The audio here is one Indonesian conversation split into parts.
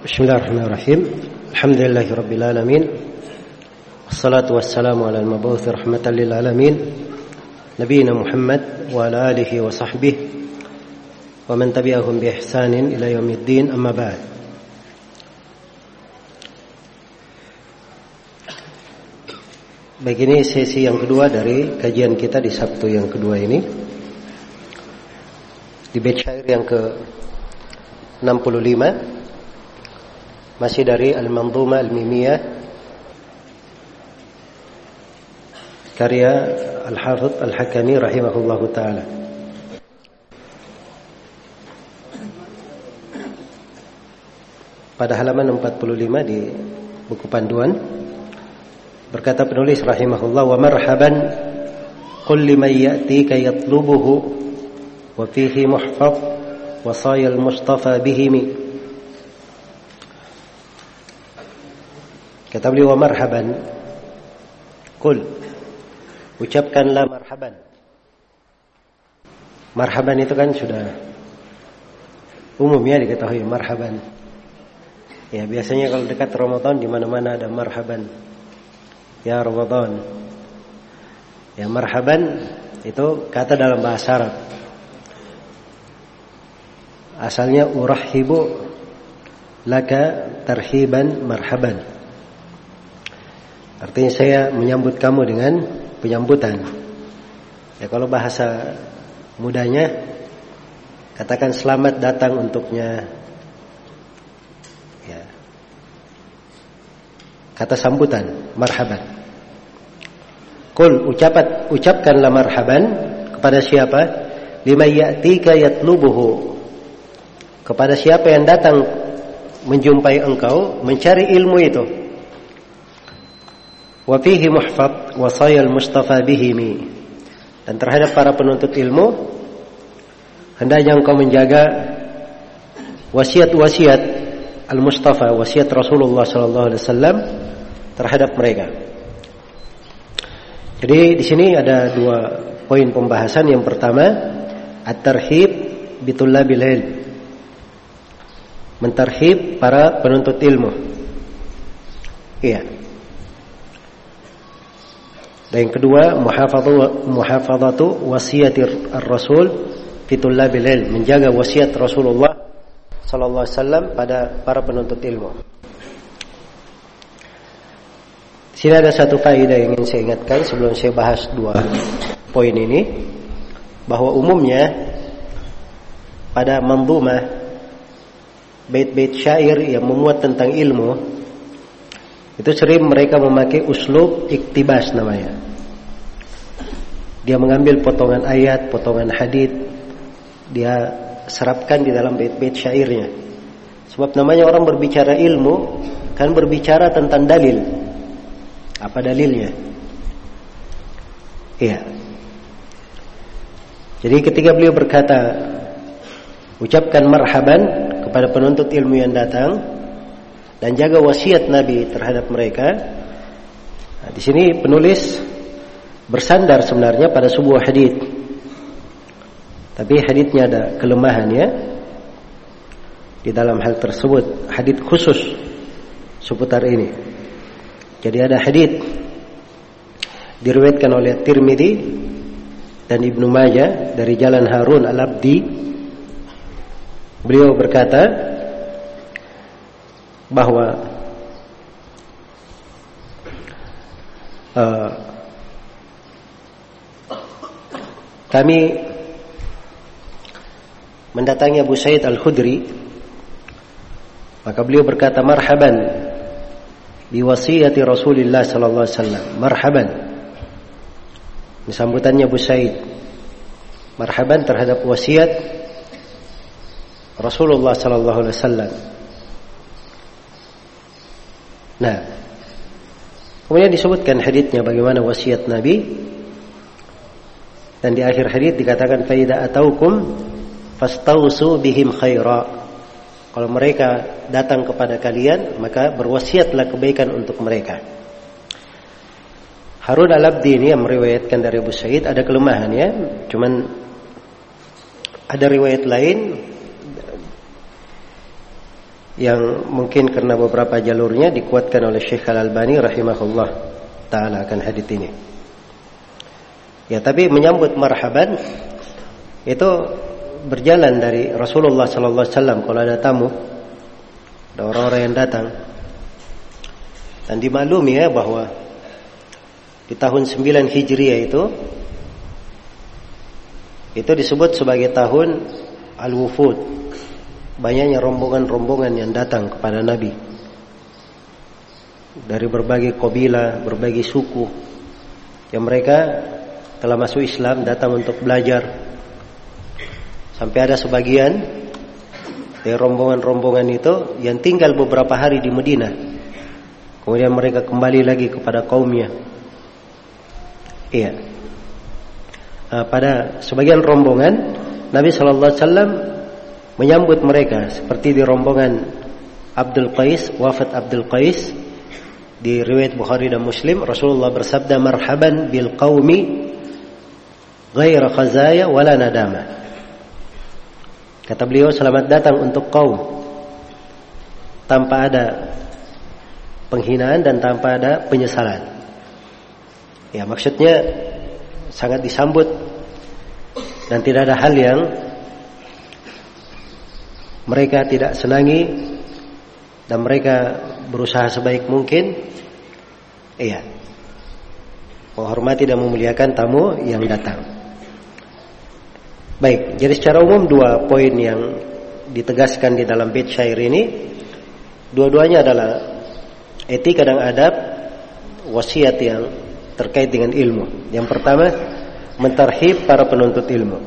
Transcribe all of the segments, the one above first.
Bismillahirrahmanirrahim. Alhamdulillahirabbil alamin. Wassalatu wassalamu ala al-mab'uts rahmatan lil alamin. Nabiyina Muhammad wa ala alihi wa sahbihi wa man tabi'ahum bi ihsanin ila yaumiddin, amma ba'd. Baik, ini sesi yang kedua dari kajian kita di Sabtu yang kedua ini. Di bait syair yang ke-65, masih dari Al-Manzumah Al-Mimiyah karya Al-Hafidz Al-Hakami rahimahullahu ta'ala. Pada halaman 45 di buku panduan, berkata penulis rahimahullah, wa marhaban qul liman ya'tika yatlubuhu wa fihi muhfaz wasaya al-mustafa bihimi. Kata beliau, wa marhaban, qul, ucapkanlah marhaban. Marhaban itu kan sudah umum ya diketahui, marhaban. Ya, biasanya kalau dekat Ramadan di mana-mana ada marhaban. Ya Ramadan. Ya, marhaban itu kata dalam bahasa Arab. Asalnya urahhibu laka tarhiban marhaban. Artinya saya menyambut kamu dengan penyambutan. Ya, kalau bahasa mudanya katakan selamat datang untuknya. Ya. Kata sambutan, marhaban. Qul, ucapkanlah marhaban kepada siapa? Liman ya'tika yatlubuhu. Kepada siapa yang datang menjumpai engkau, mencari ilmu itu. Wa fihi muhfaz wasaya al-mustafa bihimi. Dan terhadap para penuntut ilmu hendaknya engkau menjaga wasiat-wasiat al-mustafa, wasiat Rasulullah sallallahu alaihi wasallam terhadap mereka. Jadi di sini ada dua poin pembahasan. Yang pertama, at-tarhib bitullabil ilm. Mentarhib para penuntut ilmu. Iya. Dan yang kedua, muhafadzatu wasiatir ar-rasul fi tullabil ilm, menjaga wasiat Rasulullah sallallahu alaihi wasallam pada para penuntut ilmu. Di sini ada satu faedah yang ingin saya ingatkan sebelum saya bahas dua poin ini, bahwa umumnya pada manzumah, bait-bait syair yang memuat tentang ilmu, itu sering mereka memakai uslub iktibas namanya. Dia mengambil potongan ayat, potongan hadits, dia serapkan di dalam bait-bait syairnya. Sebab namanya orang berbicara ilmu kan berbicara tentang dalil. Apa dalilnya? Iya. Jadi ketika beliau berkata, ucapkan marhaban kepada penuntut ilmu yang datang dan jaga wasiat Nabi terhadap mereka. Nah, di sini penulis bersandar sebenarnya pada sebuah hadits. Tapi haditsnya ada kelemahannya di dalam hal tersebut. Hadits khusus seputar ini. Jadi ada hadits diriwayatkan oleh Tirmidzi dan Ibnu Majah dari jalan Harun Al-Abdi. Beliau berkata bahwa kami mendatangi Abu Sa'id Al-Khudri, maka beliau berkata, marhaban bi wasiyati Rasulillah sallallahu alaihi wasallam. Marhaban, ini sambutannya Abu Sa'id, marhaban terhadap wasiat Rasulullah sallallahu alaihi wasallam. Nah, kemudian disebutkan haditsnya bagaimana wasiat Nabi, dan di akhir hadits dikatakan, fa idza ataukum fastausu bihim khaira. Kalau mereka datang kepada kalian, maka berwasiatlah kebaikan untuk mereka. Harun Al-Abdi ini yang meriwayatkan dari Abu Sa'id ada kelemahannya, cuman ada riwayat lain yang mungkin karena beberapa jalurnya dikuatkan oleh Syekh Al-Albani rahimahullah ta'ala akan hadits ini. Ya, tapi menyambut marhaban itu berjalan dari Rasulullah sallallahu alaihi wasallam kalau ada tamu, ada orang-orang yang datang. Dan dimaklumi ya bahwa di tahun 9 Hijriah itu disebut sebagai tahun Al-Wufud. Banyaknya rombongan-rombongan yang datang kepada Nabi dari berbagai kabilah, berbagai suku yang mereka telah masuk Islam, datang untuk belajar. Sampai ada sebagian dari rombongan-rombongan itu yang tinggal beberapa hari di Madinah, kemudian mereka kembali lagi kepada kaumnya. Iya. Nah, pada sebagian rombongan Nabi sallallahu alaihi wasallam menyambut mereka seperti di rombongan Abdul Qais, wafat Abdul Qais di riwayat Bukhari dan Muslim. Rasulullah bersabda, marhaban bil qaumi ghaira khazaya wala nadama. Kata beliau, selamat datang untuk kaum tanpa ada penghinaan dan tanpa ada penyesalan. Ya, maksudnya sangat disambut dan tidak ada hal yang mereka tidak senangi, dan mereka berusaha sebaik mungkin menghormati dan memuliakan tamu yang datang. Baik, jadi secara umum dua poin yang ditegaskan di dalam bait syair ini, dua-duanya adalah etika dan adab wasiat yang terkait dengan ilmu. Yang pertama, mentarhib para penuntut ilmu.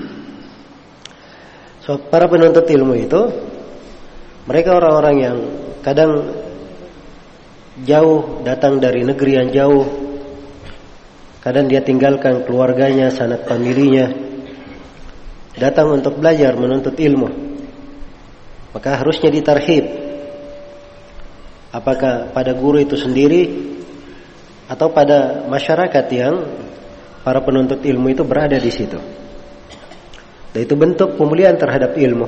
So, para penuntut ilmu itu mereka orang-orang yang kadang jauh, datang dari negeri yang jauh, kadang dia tinggalkan keluarganya, sanak familinya, datang untuk belajar, menuntut ilmu. Maka harusnya ditarhib, apakah pada guru itu sendiri atau pada masyarakat yang para penuntut ilmu itu berada di situ. Dan itu bentuk pemuliaan terhadap ilmu,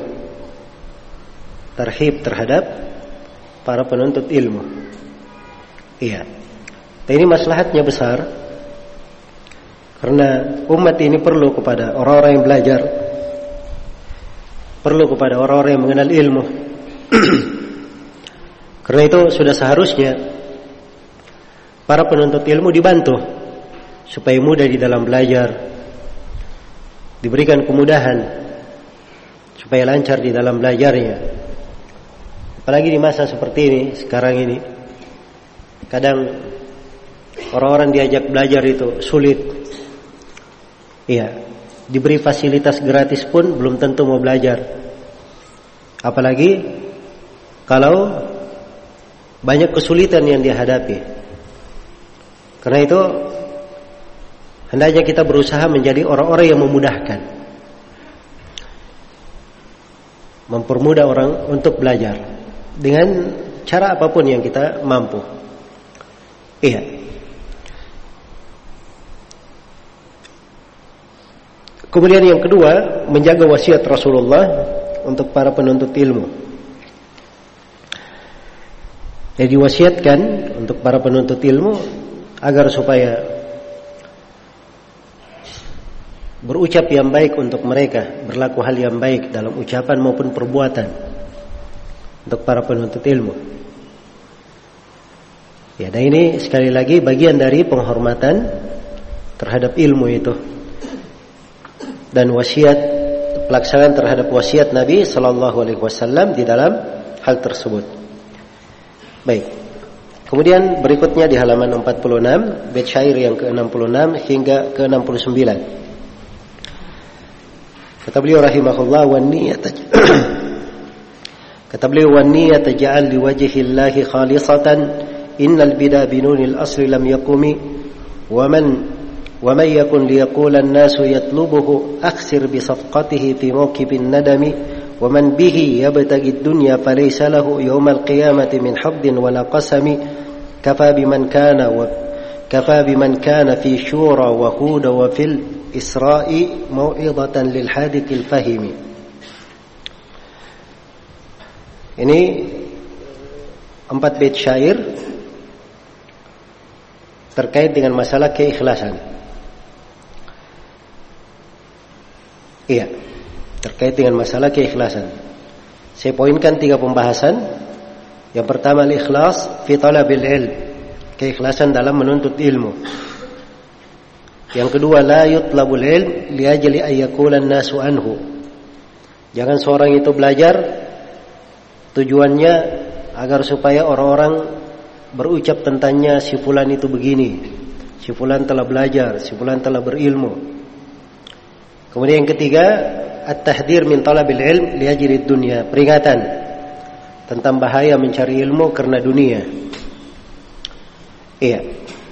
tarhib terhadap para penuntut ilmu. Iya. Dan ini maslahatnya besar, karena umat ini perlu kepada orang-orang yang belajar, perlu kepada orang-orang yang mengenal ilmu. Karena itu sudah seharusnya para penuntut ilmu dibantu supaya mudah di dalam belajar, diberikan kemudahan supaya lancar di dalam belajarnya. Apalagi di masa seperti ini, sekarang ini, kadang orang-orang diajak belajar itu sulit. Iya, diberi fasilitas gratis pun belum tentu mau belajar. Apalagi kalau banyak kesulitan yang dihadapi. Karena itu hendaknya kita berusaha menjadi orang-orang yang memudahkan, mempermudah orang untuk belajar dengan cara apapun yang kita mampu. Iya. Kemudian yang kedua, menjaga wasiat Rasulullah untuk para penuntut ilmu. Jadi wasiatkan untuk para penuntut ilmu agar supaya berucap yang baik untuk mereka, berlaku hal yang baik dalam ucapan maupun perbuatan untuk para penuntut ilmu. Ya, dan ini sekali lagi bagian dari penghormatan terhadap ilmu itu dan wasiat, pelaksanaan terhadap wasiat Nabi sallallahu alaihi wasallam di dalam hal tersebut. Baik. Kemudian berikutnya di halaman 46, bait syair yang ke-66 hingga ke-69. Kata beliau rahimahullah, wan niyat ja'al li wajhillahi khalisatan innal bida binunil asli lam yaqumi wa man yakun liyaqula an-nasu yatlubuhu akhsir bi safqatihi fi mawqibin nadami wa man bihi yabtaghi ad-dunya falaysa lahu yawmal qiyamati min haddin wala qasami kafa biman kana fi syura wa huda wa fil Isra'i mau'izatan lil hadikil fahimi. Ini 4 bait syair terkait dengan masalah keikhlasan. Iya, terkait dengan masalah keikhlasan. Saya poinkan 3 pembahasan. Yang pertama, al-ikhlas fi talabil ilm, keikhlasan dalam menuntut ilmu. Yang kedua, la yutlabul ilm li ajli ayyakula an-nasu anhu. Jangan seorang itu belajar tujuannya agar supaya orang-orang berucap tentangnya, si fulan itu begini, si fulan telah belajar, si fulan telah berilmu. Kemudian yang ketiga, at-tahdhir min talabil ilm li ajli dunya, peringatan tentang bahaya mencari ilmu karena dunia. Iya.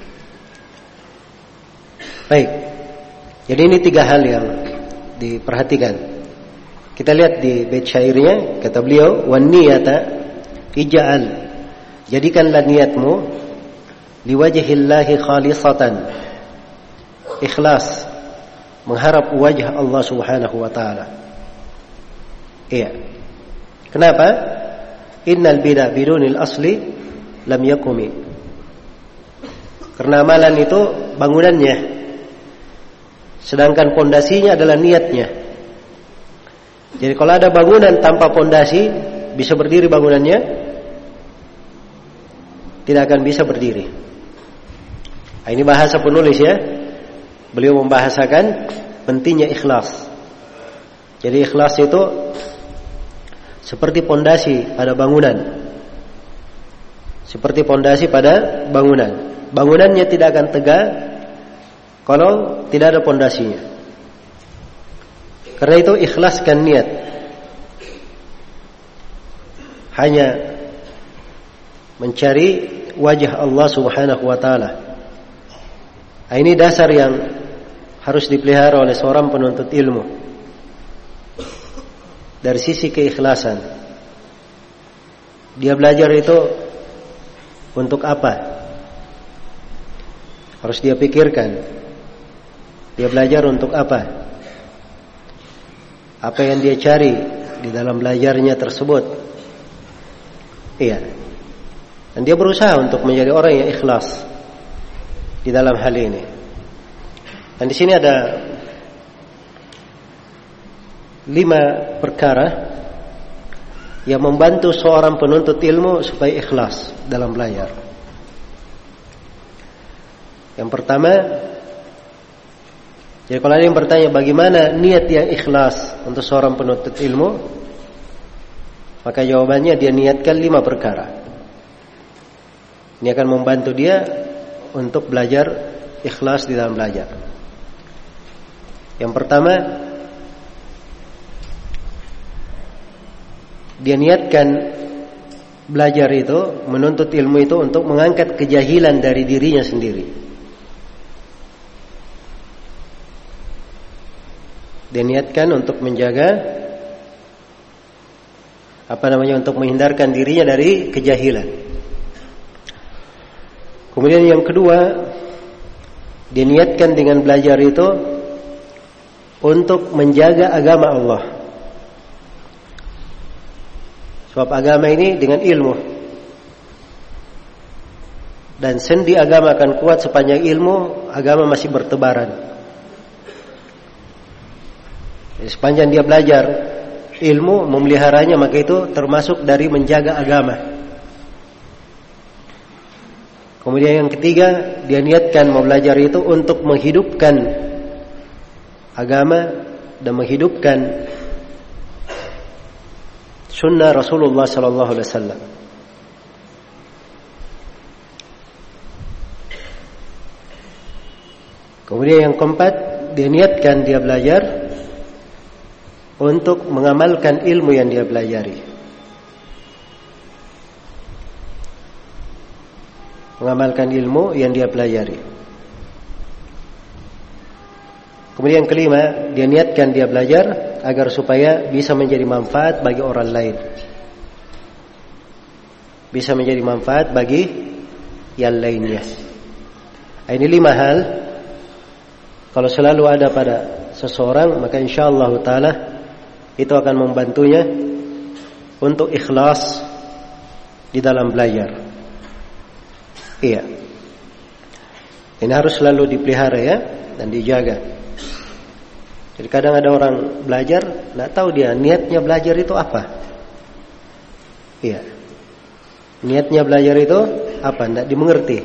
Baik. Jadi ini 3 hal yang diperhatikan. Kita lihat di bait syairnya, kata beliau, wan niyata ij'al, jadikanlah niatmu liwajhillahi khalisatan, ikhlas, mengharap wajah Allah Subhanahu wa taala. Iya. Kenapa? Innal bida bidunil asli lam yakumi. Karena amalan itu bangunannya, sedangkan pondasinya adalah niatnya. Jadi kalau ada bangunan tanpa pondasi, bisa berdiri bangunannya? Tidak akan bisa berdiri. Nah, ini bahasa penulis ya. Beliau membahasakan pentingnya ikhlas. Jadi ikhlas itu seperti pondasi pada bangunan. Seperti pondasi pada bangunan. Bangunannya tidak akan tegak kalau tidak ada pondasinya. Karena itu ikhlaskan niat. Hanya mencari wajah Allah Subhanahu wa taala. Nah, ini dasar yang harus dipelihara oleh seorang penuntut ilmu. Dari sisi keikhlasan, dia belajar itu untuk apa? Harus dia pikirkan. Dia belajar untuk apa? Apa yang dia cari di dalam belajarnya tersebut? Iya. Dan dia berusaha untuk menjadi orang yang ikhlas di dalam hal ini. Dan di sini ada 5 perkara yang membantu seorang penuntut ilmu supaya ikhlas dalam belajar. Yang pertama, jadi kalau ada yang bertanya bagaimana niat yang ikhlas untuk seorang penuntut ilmu, maka jawabannya dia niatkan 5 perkara. Ini akan membantu dia untuk belajar ikhlas di dalam belajar. Yang pertama, dia niatkan belajar itu, menuntut ilmu itu untuk mengangkat kejahilan dari dirinya sendiri. Dia niatkan untuk menjaga untuk menghindarkan dirinya dari kejahilan. Kemudian yang kedua, dia niatkan dengan belajar itu untuk menjaga agama Allah. Sebab agama ini dengan ilmu. Dan sendi agama akan kuat sepanjang ilmu, agama masih bertebaran. Jadi sepanjang dia belajar ilmu, memeliharanya, maka itu termasuk dari menjaga agama. Kemudian yang ketiga, dia niatkan mau belajar itu untuk menghidupkan agama dan menghidupkan sunnah Rasulullah sallallahu alaihi wasallam. Kemudian yang keempat, dia niatkan dia belajar untuk mengamalkan ilmu yang dia pelajari. Mengamalkan ilmu yang dia pelajari. Kemudian yang kelima, dia niatkan dia belajar agar supaya bisa menjadi manfaat bagi orang lain. Bisa menjadi manfaat bagi yang lainnya. Ini 5 hal. Kalau selalu ada pada seseorang, maka insyaallah ta'ala itu akan membantunya untuk ikhlas di dalam belajar. Iya. Ini harus selalu dipelihara ya dan dijaga. Jadi kadang ada orang belajar, nggak tahu dia niatnya belajar itu apa. Iya. Niatnya belajar itu apa? Nggak dimengerti.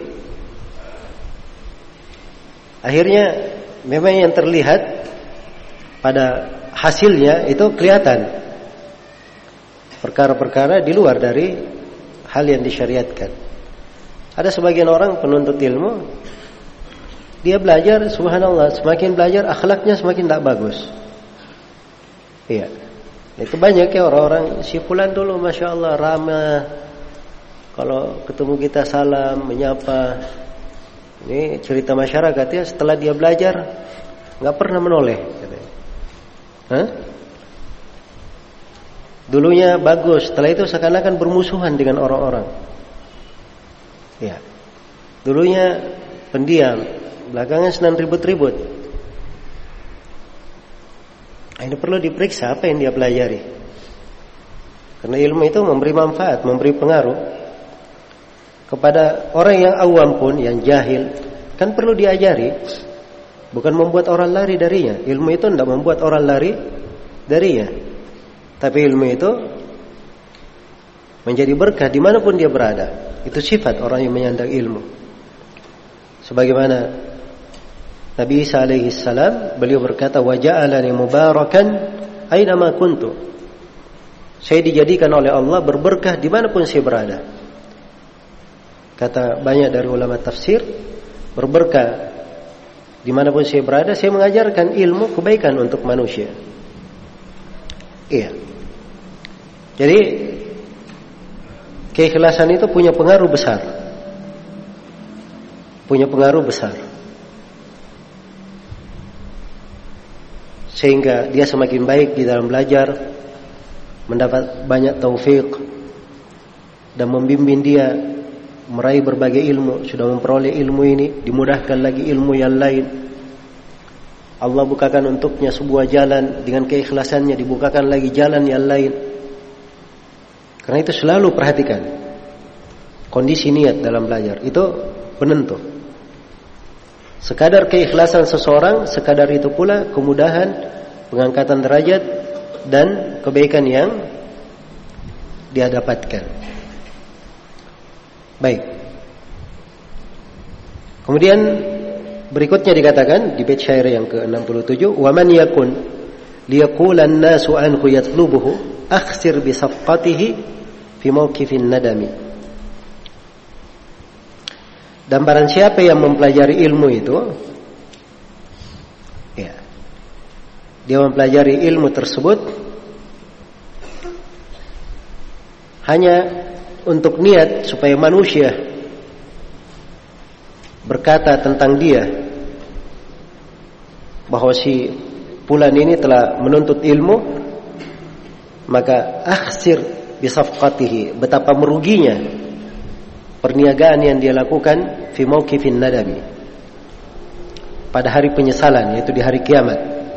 Akhirnya memang yang terlihat pada hasilnya itu kelihatan perkara-perkara di luar dari hal yang disyariatkan. Ada sebagian orang penuntut ilmu, dia belajar, subhanallah, semakin belajar akhlaknya semakin tak bagus. Iya. Itu banyak ya orang-orang, si fulan dulu masya Allah ramah, kalau ketemu kita salam, menyapa. Ini cerita masyarakat ya, setelah dia belajar nggak pernah menoleh. Hah? Dulunya bagus, setelah itu seakan-akan bermusuhan dengan orang-orang. Ya. Dulunya pendiam, belakangan senang ribut-ribut. Ini perlu diperiksa apa yang dia pelajari. Karena ilmu itu memberi manfaat, memberi pengaruh kepada orang yang awam pun, yang jahil, kan perlu diajari. Bukan membuat orang lari darinya. Ilmu itu tidak membuat orang lari darinya. Tapi ilmu itu menjadi berkah dimanapun dia berada. Itu sifat orang yang menyandang ilmu. Sebagaimana Nabi Isa alaihi salam, beliau berkata, wa ja'alani mubarakan aina ma kuntu. Saya dijadikan oleh Allah berberkah dimanapun saya berada. Kata banyak dari ulama tafsir, berberkah dimanapun saya berada, saya mengajarkan ilmu kebaikan untuk manusia. Iya. Jadi keikhlasan itu punya pengaruh besar. Punya pengaruh besar. Sehingga dia semakin baik di dalam belajar, mendapat banyak taufik, dan membimbing dia meraih berbagai ilmu. Sudah memperoleh ilmu ini, dimudahkan lagi ilmu yang lain. Allah bukakan untuknya sebuah jalan, dengan keikhlasannya dibukakan lagi jalan yang lain. Karena itu selalu perhatikan kondisi niat dalam belajar, itu penentu. Sekadar keikhlasan seseorang, sekadar itu pula kemudahan, pengangkatan derajat, dan kebaikan yang dia dapatkan. Baik. Kemudian berikutnya dikatakan di bait syair yang ke-67, wa man yakun liyaqulan nasu anhu yatlubuhu akhsir bi safqatihi fi mawqifin nadami. Dan barang siapa yang mempelajari ilmu itu, ya, dia mempelajari ilmu tersebut hanya untuk niat supaya manusia berkata tentang dia bahwa si fulan ini telah menuntut ilmu, maka akhsir bisafqatihi, betapa meruginya perniagaan yang dia lakukan fi mauqifin nadami, pada hari penyesalan, yaitu di hari kiamat.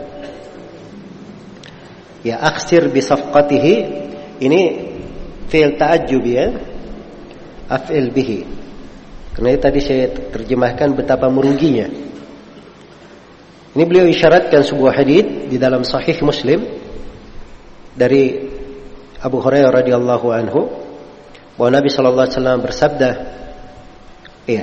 Ya, akhsir bisafqatihi ini fi'il ta'ajjub ya, af'il bihi. Karena tadi saya terjemahkan betapa meruginya. Ini beliau isyaratkan sebuah hadits di dalam Sahih Muslim dari Abu Hurairah radhiyallahu anhu, bahwa Nabi sallallahu alaihi wasallam bersabda, iya,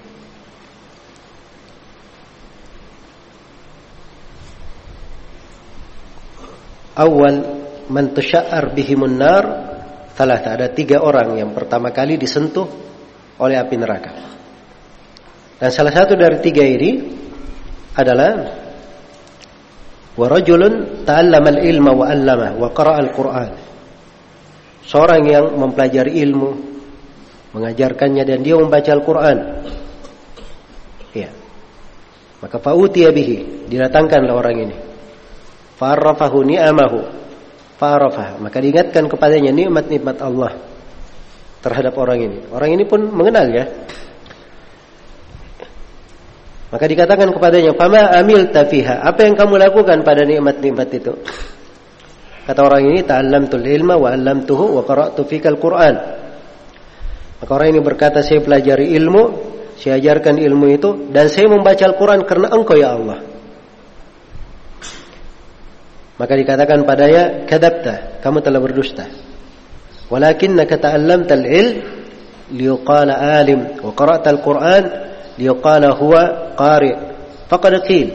awal man tusya'ar bihimun nar thalatha, ada 3 orang yang pertama kali disentuh oleh api neraka. Dan salah satu dari 3 ini adalah wa rajulun ta'allama al-ilma wa 'allama wa qara'a al-Qur'an. Seorang yang mempelajari ilmu, mengajarkannya, dan dia membaca Al-Qur'an. Ya. Maka fa'utiya bihi, didatangkanlah orang ini. Fa'arrafahu ni'amahu, fa'arrafah, maka diingatkan kepadanya nikmat-nikmat Allah terhadap orang ini. Orang ini pun mengenal ya. Maka dikatakan kepadanya, fama amilta fiha, apa yang kamu lakukan pada nikmat-nikmat itu? Kata orang ini, ta'allamtul ilma wa 'allamtuhu wa qara'tu fikal Qur'an. Maka orang ini berkata, saya pelajari ilmu, saya ajarkan ilmu itu, dan saya membaca Al-Quran karena engkau ya Allah. Maka dikatakan padanya, kadzabta, kamu telah berdusta. Walakinnaka ta'allamtal ilm liyuqala alim wa qara'ta Al-Quran liyuqala huwa qari'. Faqad qil.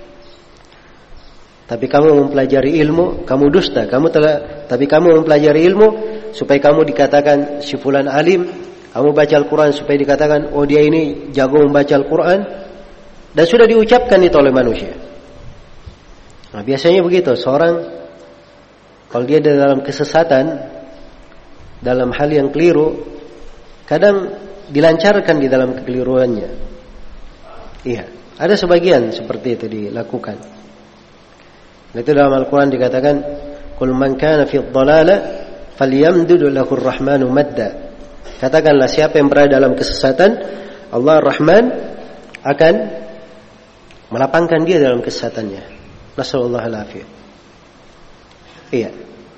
Tapi kamu mempelajari ilmu, kamu dusta. Tapi kamu mempelajari ilmu supaya kamu dikatakan si fulan alim. Kamu baca Al-Quran supaya dikatakan, oh dia ini jago membaca Al-Quran. Dan sudah diucapkan itu oleh manusia. Nah, biasanya begitu. Seorang kalau dia dalam kesesatan, dalam hal yang keliru, kadang dilancarkan di dalam kekeliruannya. Iya, ada sebagian seperti itu dilakukan. Itu dalam Al-Quran dikatakan, "Qul man kana fi dhalala falyamdud lahu ar-rahmanu madda." Katakanlah siapa yang berada dalam kesesatan, Allah Ar-Rahman akan melapangkan dia dalam kesesatannya. Nasallallahu alaihi. Iya.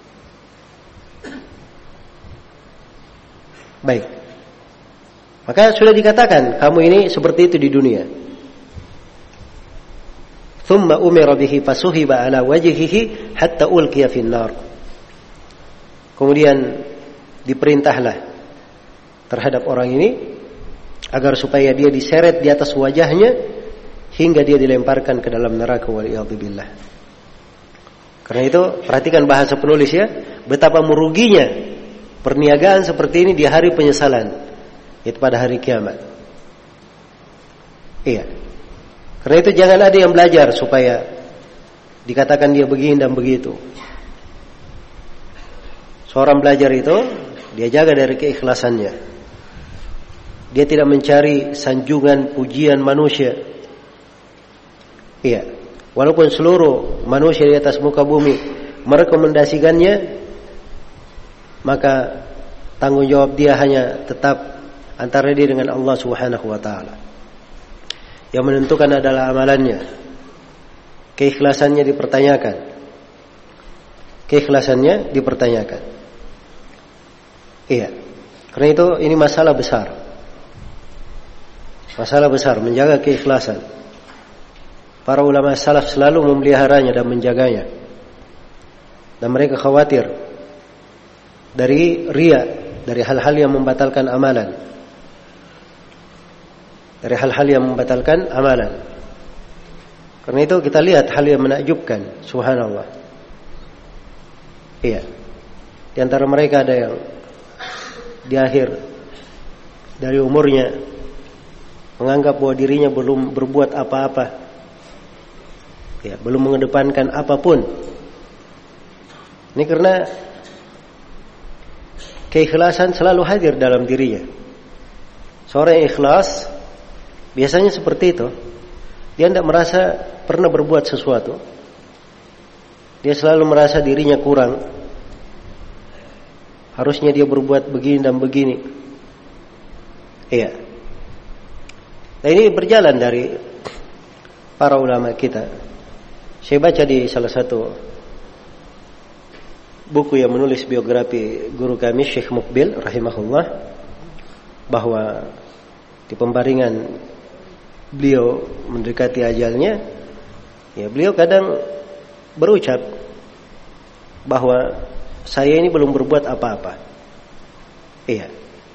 Baik. Maka sudah dikatakan kamu ini seperti itu di dunia. Thumma umira bihi fasuhiba ala wajhihi hatta ulqiya fin nar. Kemudian diperintahlah terhadap orang ini agar supaya dia diseret di atas wajahnya hingga dia dilemparkan ke dalam neraka, waliyadzubillah. Karena itu perhatikan bahasa penulis ya, betapa meruginya perniagaan seperti ini di hari penyesalan, itu pada hari kiamat. Iya. Karena itu jangan ada yang belajar supaya dikatakan dia begini dan begitu. Seorang belajar itu dia jaga dari keikhlasannya. Dia tidak mencari sanjungan pujian manusia. Iya. Walaupun seluruh manusia di atas muka bumi merekomendasikannya, maka tanggung jawab dia hanya tetap antara dia dengan Allah Subhanahu wa taala. Yang menentukan adalah amalannya. Keikhlasannya dipertanyakan. Keikhlasannya dipertanyakan. Iya. Karena itu ini masalah besar. Masalah besar menjaga keikhlasan. Para ulama salaf selalu memeliharanya dan menjaganya. Dan mereka khawatir dari riya, dari hal-hal yang membatalkan amalan. Dari hal-hal yang membatalkan amalan. Karena itu kita lihat hal yang menakjubkan, subhanallah. Iya. Di antara mereka ada yang di akhir dari umurnya menganggap bahwa dirinya belum berbuat apa-apa. Ya, belum mengedepankan apapun. Ini karena keikhlasan selalu hadir dalam dirinya. Seorang yang ikhlas biasanya seperti itu. Dia tidak merasa pernah berbuat sesuatu. Dia selalu merasa dirinya kurang. Harusnya dia berbuat begini dan begini. Iya. Nah, ini berjalan dari para ulama kita. Saya baca di salah satu buku yang menulis biografi guru kami Syekh Muqbil rahimahullah, bahwa di pembaringan beliau mendekati ajalnya, ya beliau kadang berucap bahwa saya ini belum berbuat apa-apa. Iya.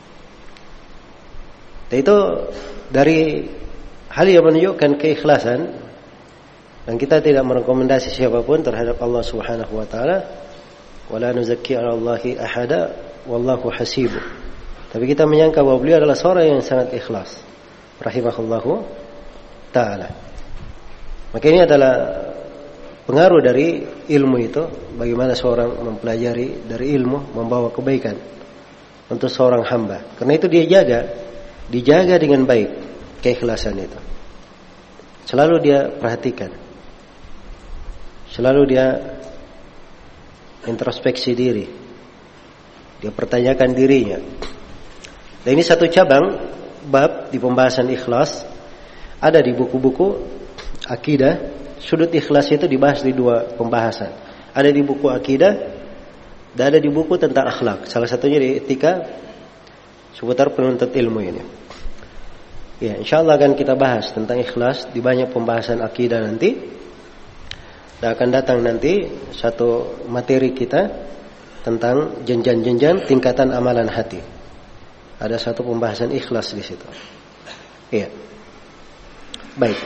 Dan itu dari hal yang menunjukkan keikhlasan, dan kita tidak merekomendasi siapapun terhadap Allah Subhanahu wa taala. Wala nuzakki 'ala Allahi ahada wallahu hasibuh. Tapi kita menyangka bahwa beliau adalah seorang yang sangat ikhlas rahimahullahu taala. Maka ini adalah pengaruh dari ilmu itu, bagaimana seorang mempelajari dari ilmu membawa kebaikan untuk seorang hamba. Karena itu dia dijaga dengan baik keikhlasan itu. Selalu dia perhatikan. Selalu dia introspeksi diri. Dia pertanyakan dirinya. Dan ini satu cabang bab di pembahasan ikhlas. Ada di buku-buku akidah. Sudut ikhlas itu dibahas di dua pembahasan. ada di buku akidah, dan ada di buku tentang akhlak. Salah satunya di etika seputar penuntut ilmu ini. Ya, insyaallah akan kita bahas tentang ikhlas di banyak pembahasan akidah nanti. Dan akan datang nanti satu materi kita tentang jenjang-jenjang tingkatan amalan hati. Ada satu pembahasan ikhlas di situ. Iya. Baik.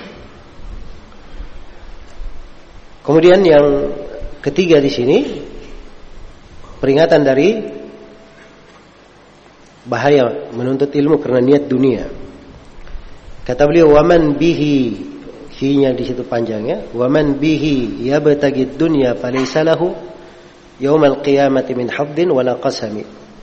Kemudian yang ketiga di sini peringatan dari bahaya menuntut ilmu karena niat dunia. Kata beliau, waman bihi, hi-nya di situ panjangnya, waman bihi yabtagid dunya falaysa lahu yaumal qiyamati min hafdin wala qasami.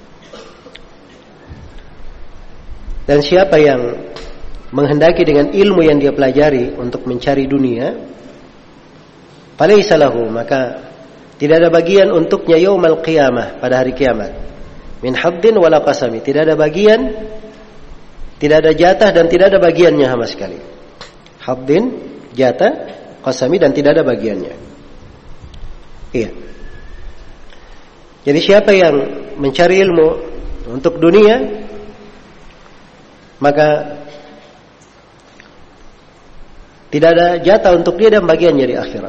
Dan siapa yang menghendaki dengan ilmu yang dia pelajari untuk mencari dunia, falaysa lahu, maka tidak ada bagian untuknya yaumal qiyamah, pada hari kiamat, min hafdin wala qasami, tidak ada bagian, tidak ada jatah dan tidak ada bagiannya sama sekali. Hafdin, jatah, qasami, dan tidak ada bagiannya. Iya. Jadi siapa yang mencari ilmu untuk dunia, maka tidak ada jatah untuk dia dan bagiannya di akhirat.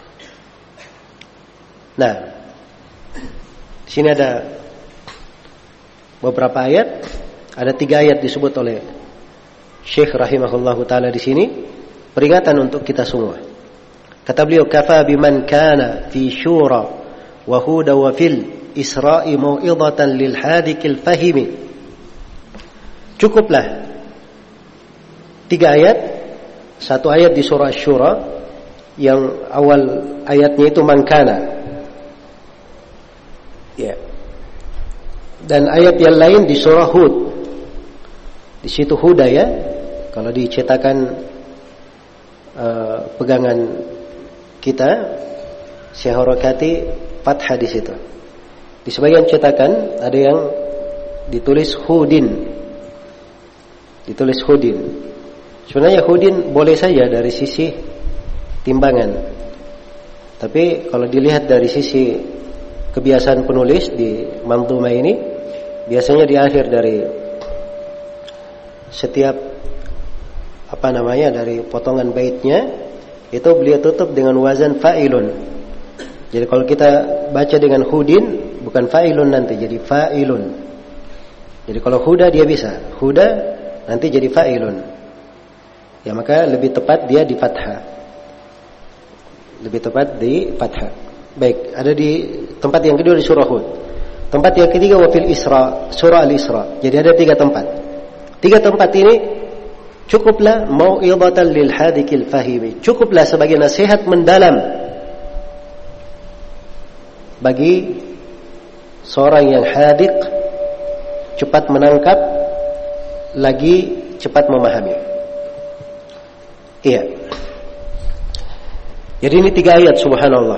Nah, di sini ada beberapa ayat. Ada 3 ayat disebut oleh Syekh rahimahullahu taala di sini, peringatan untuk kita semua. Kata beliau, kafa biman kana fi syura wa huda wa fil isra'i mau'izatan lil hadikil fahimi. Cukuplah 3 ayat. Satu ayat di surah Asy-Syura yang awal ayatnya itu man kana. Ya. Dan ayat yang lain di surah Hud. Di situ Huda ya. Kalau dicetakan pegangan kita, Syekh Harakati fathah di situ. Di sebagian cetakan ada yang ditulis Hudin. Ditulis Hudin. Sebenarnya Hudin boleh saja dari sisi timbangan. Tapi kalau dilihat dari sisi kebiasaan penulis di manzumah ini, biasanya di akhir dari setiap dari potongan baitnya itu beliau tutup dengan wazan fa'ilun. Jadi kalau kita baca dengan hudin, bukan fa'ilun nanti jadi fa'ilun. Jadi kalau huda dia bisa, huda nanti jadi fa'ilun. Ya maka lebih tepat dia di fathah. Lebih tepat di fathah. Baik, ada di tempat yang kedua di surah Hud. Tempat yang ketiga wafil Isra, surah Al-Isra. Jadi ada 3 tempat. 3 tempat ini cukuplah mau'izatan lil hadikil fahimi. Cukuplah sebagai nasihat mendalam bagi seorang yang hadik, cepat menangkap, lagi cepat memahami. Iya. Jadi ini 3 ayat subhanallah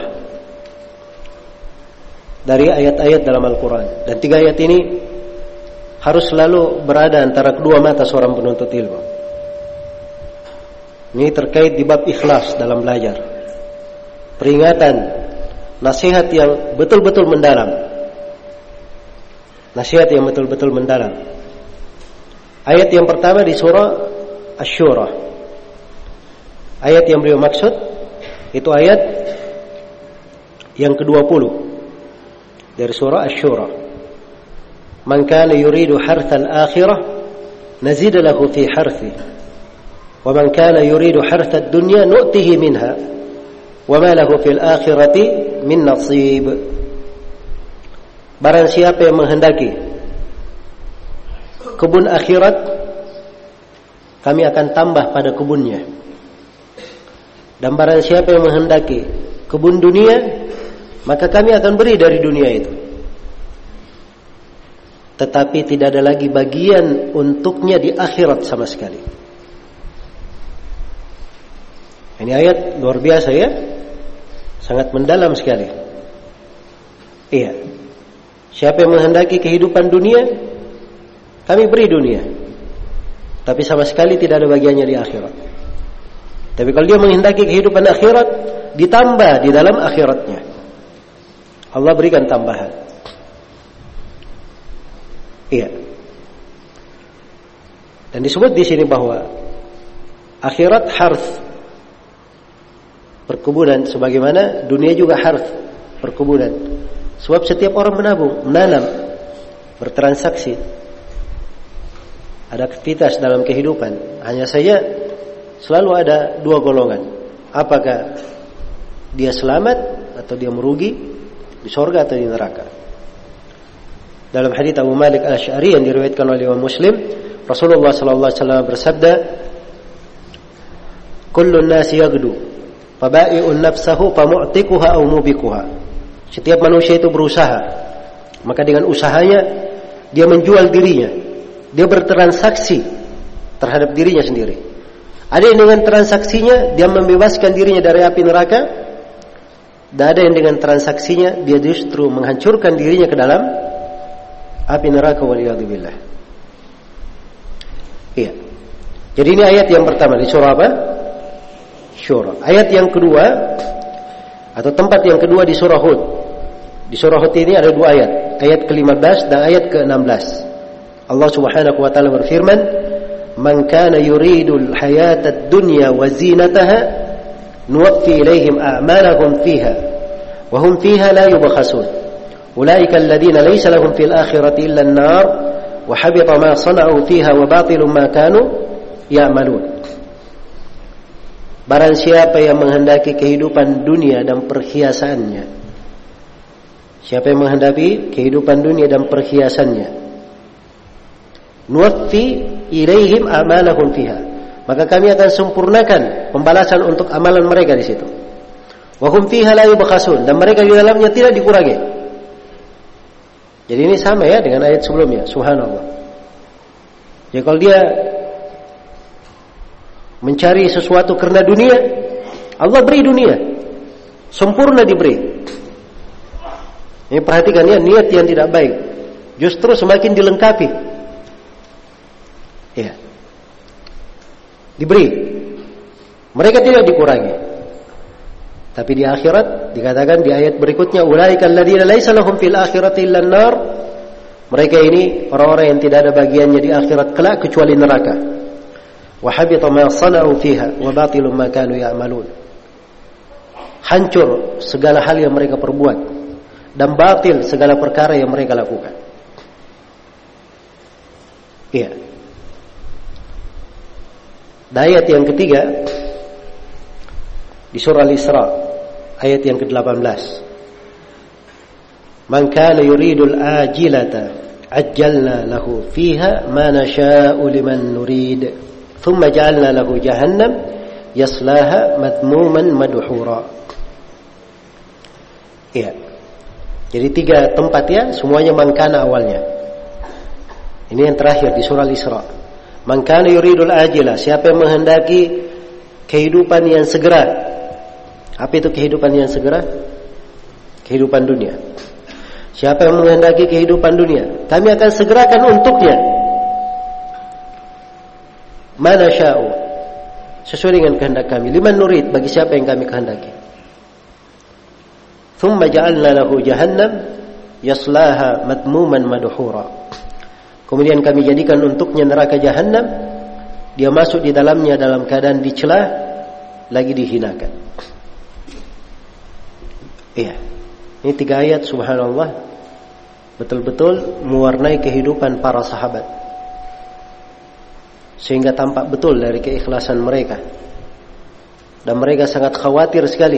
dari ayat-ayat dalam Al-Quran. Dan 3 ayat ini harus selalu berada antara kedua mata seorang penuntut ilmu. Ini terkait di bab ikhlas dalam belajar. Peringatan, nasihat yang betul-betul mendalam. Nasihat yang betul-betul mendalam. Ayat yang pertama di surah Asy-Syura. Ayat yang beliau maksud itu ayat yang ke-20 dari surah Asy-Syura. Man kana yuridu harthal akhirah nazid lahu fi harthi wa man kana yuridu harthad dunya nu'tihi minha wa ma lahu fil akhirati min nasib. Barang siapa yang menghendaki kebun akhirat, kami akan tambah pada kebunnya. Dan barang siapa yang menghendaki kebun dunia, maka kami akan beri dari dunia itu. Tetapi tidak ada lagi bagian untuknya di akhirat sama sekali. Ini ayat luar biasa ya, sangat mendalam sekali. Iya. Siapa yang menghendaki kehidupan dunia, kami beri dunia. Tapi sama sekali tidak ada bagiannya di akhirat. Tapi kalau dia menghendaki kehidupan akhirat, ditambah di dalam akhiratnya. Allah berikan tambahan. Iya. Dan disebut di sini bahwa akhirat harth, perkebunan, sebagaimana dunia juga harth, perkebunan. Sebab setiap orang menabung, menanam, bertransaksi, ada aktivitas dalam kehidupan. Hanya saja selalu ada dua golongan. Apakah dia selamat atau dia merugi di surga atau di neraka. Dalam hadits Abu Malik Al-Asy'ari yang diriwayatkan oleh Imam Muslim, Rasulullah sallallahu alaihi wasallam bersabda, "Kullu an-nasi yaghdu, faba'i'un nafsahu famu'tiquha aw mubikuha." Setiap manusia itu berusaha, maka dengan usahanya dia menjual dirinya, dia bertransaksi terhadap dirinya sendiri. Ada yang dengan transaksinya dia membebaskan dirinya dari api neraka, dan ada yang dengan transaksinya dia justru menghancurkan dirinya ke dalam api neraka, waliyadzubillah. Iya. Jadi ini ayat yang pertama di surah apa? Syura. Ayat yang kedua atau tempat yang kedua di surah Hud. Di surah Hud ini ada dua ayat, ayat ke-15 dan ayat ke-16. Allah Subhanahu wa taala berfirman, "Man kana yuridul hayatad dunya wa zinataha nuwaffi ilaihim a'malahum fiha wa hum fiha la yubkhasun. Ulaika alladhina laysa lahum fil akhirati illa an-nar wa habita ma sana'u fiha wa batilun ma kanu ya'malun." Barang siapa yang menghendaki kehidupan dunia dan perhiasannya, siapa yang menghendaki kehidupan dunia dan perhiasannya, nuwaffi ilaihim a'malahum fiha, maka kami akan sempurnakan pembalasan untuk amalan mereka di situ. Wa hum fiha la yubkhasun, dan mereka di dalamnya tidak dikurangi. Jadi ini sama ya dengan ayat sebelumnya, subhanallah. Jadi kalau dia mencari sesuatu karena dunia, Allah beri dunia, sempurna diberi. Ini perhatikan ya, niat yang tidak baik justru semakin dilengkapi. Ya, diberi, mereka tidak dikurangi. Tapi di akhirat dikatakan di ayat berikutnya, ulaika alladzina laisa lahum fil akhirati illa an-nar. Mereka ini orang-orang yang tidak ada bagiannya di akhirat kelak kecuali neraka. Wa habita ma sana'u fiha wa batilun ma kanu ya'malun. Hancur segala hal yang mereka perbuat dan batil segala perkara yang mereka lakukan. Iya. Ayat yang ketiga di surah Al-Isra, ayat yang ke-18. Man kana yuridul ajilata ajjalna lahu fiha ma nasha'u liman nurid thumma ja'alna lahu jahannam yaslaha madmuman madhura. Iya. Jadi tiga tempat ya, semuanya mangkana awalnya. Ini yang terakhir di surah Al-Isra. Man kana yuridul ajila, siapa yang menghendaki kehidupan yang segera. Apa itu kehidupan yang segera? Kehidupan dunia. Siapa yang menghendaki kehidupan dunia, kami akan segerakan untuknya mana sya'u, sesuai dengan kehendak kami. Liman nurid, bagi siapa yang kami kehendaki. Thumma ja'alna lahu jahannam yaslaha madmuman madhura. Kemudian kami jadikan untuknya neraka jahannam, dia masuk di dalamnya dalam keadaan dicela, lagi dihinakan. Iya. Ini tiga ayat subhanallah betul-betul mewarnai kehidupan para sahabat, sehingga tampak betul dari keikhlasan mereka, dan mereka sangat khawatir sekali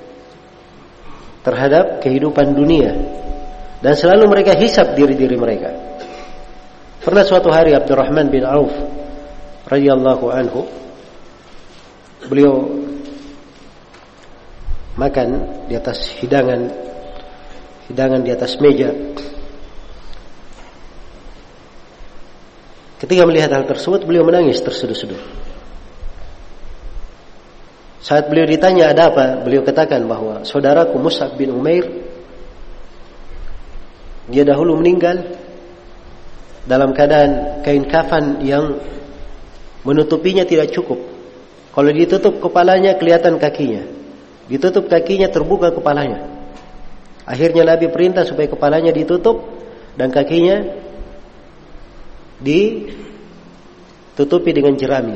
terhadap kehidupan dunia, dan selalu mereka hisab diri-diri mereka. Pernah suatu hari Abdurrahman bin Auf radhiyallahu anhu, beliau makan di atas hidangan di atas meja. Ketika melihat hal tersebut, beliau menangis terseduh-seduh. Saat beliau ditanya ada apa, beliau katakan bahwa saudaraku Mus'ab bin Umair, dia dahulu meninggal dalam keadaan kain kafan yang menutupinya tidak cukup. Kalau ditutup kepalanya kelihatan kakinya, ditutup kakinya terbuka kepalanya. Akhirnya Nabi perintah supaya kepalanya ditutup dan kakinya ditutupi dengan jerami.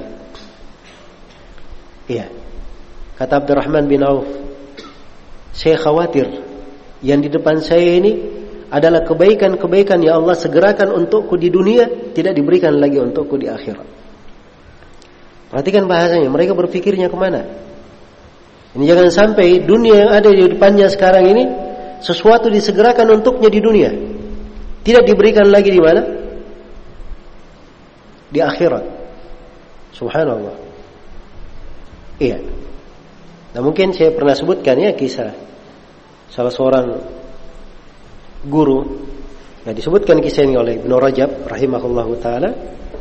Iya. Kata Abdurrahman bin Auf, saya khawatir yang di depan saya ini adalah kebaikan-kebaikan yang Allah segerakan untukku di dunia, tidak diberikan lagi untukku di akhirat. Perhatikan bahasanya, mereka berpikirnya kemana? Ini jangan sampai dunia yang ada di depannya sekarang ini sesuatu disegerakan untuknya di dunia, tidak diberikan lagi di mana? Di akhirat. Subhanallah. Iya. Nah, mungkin saya pernah sebutkan ya kisah salah seorang guru. Nah, disebutkan kisah ini oleh Ibnu Rajab rahimahullahu taala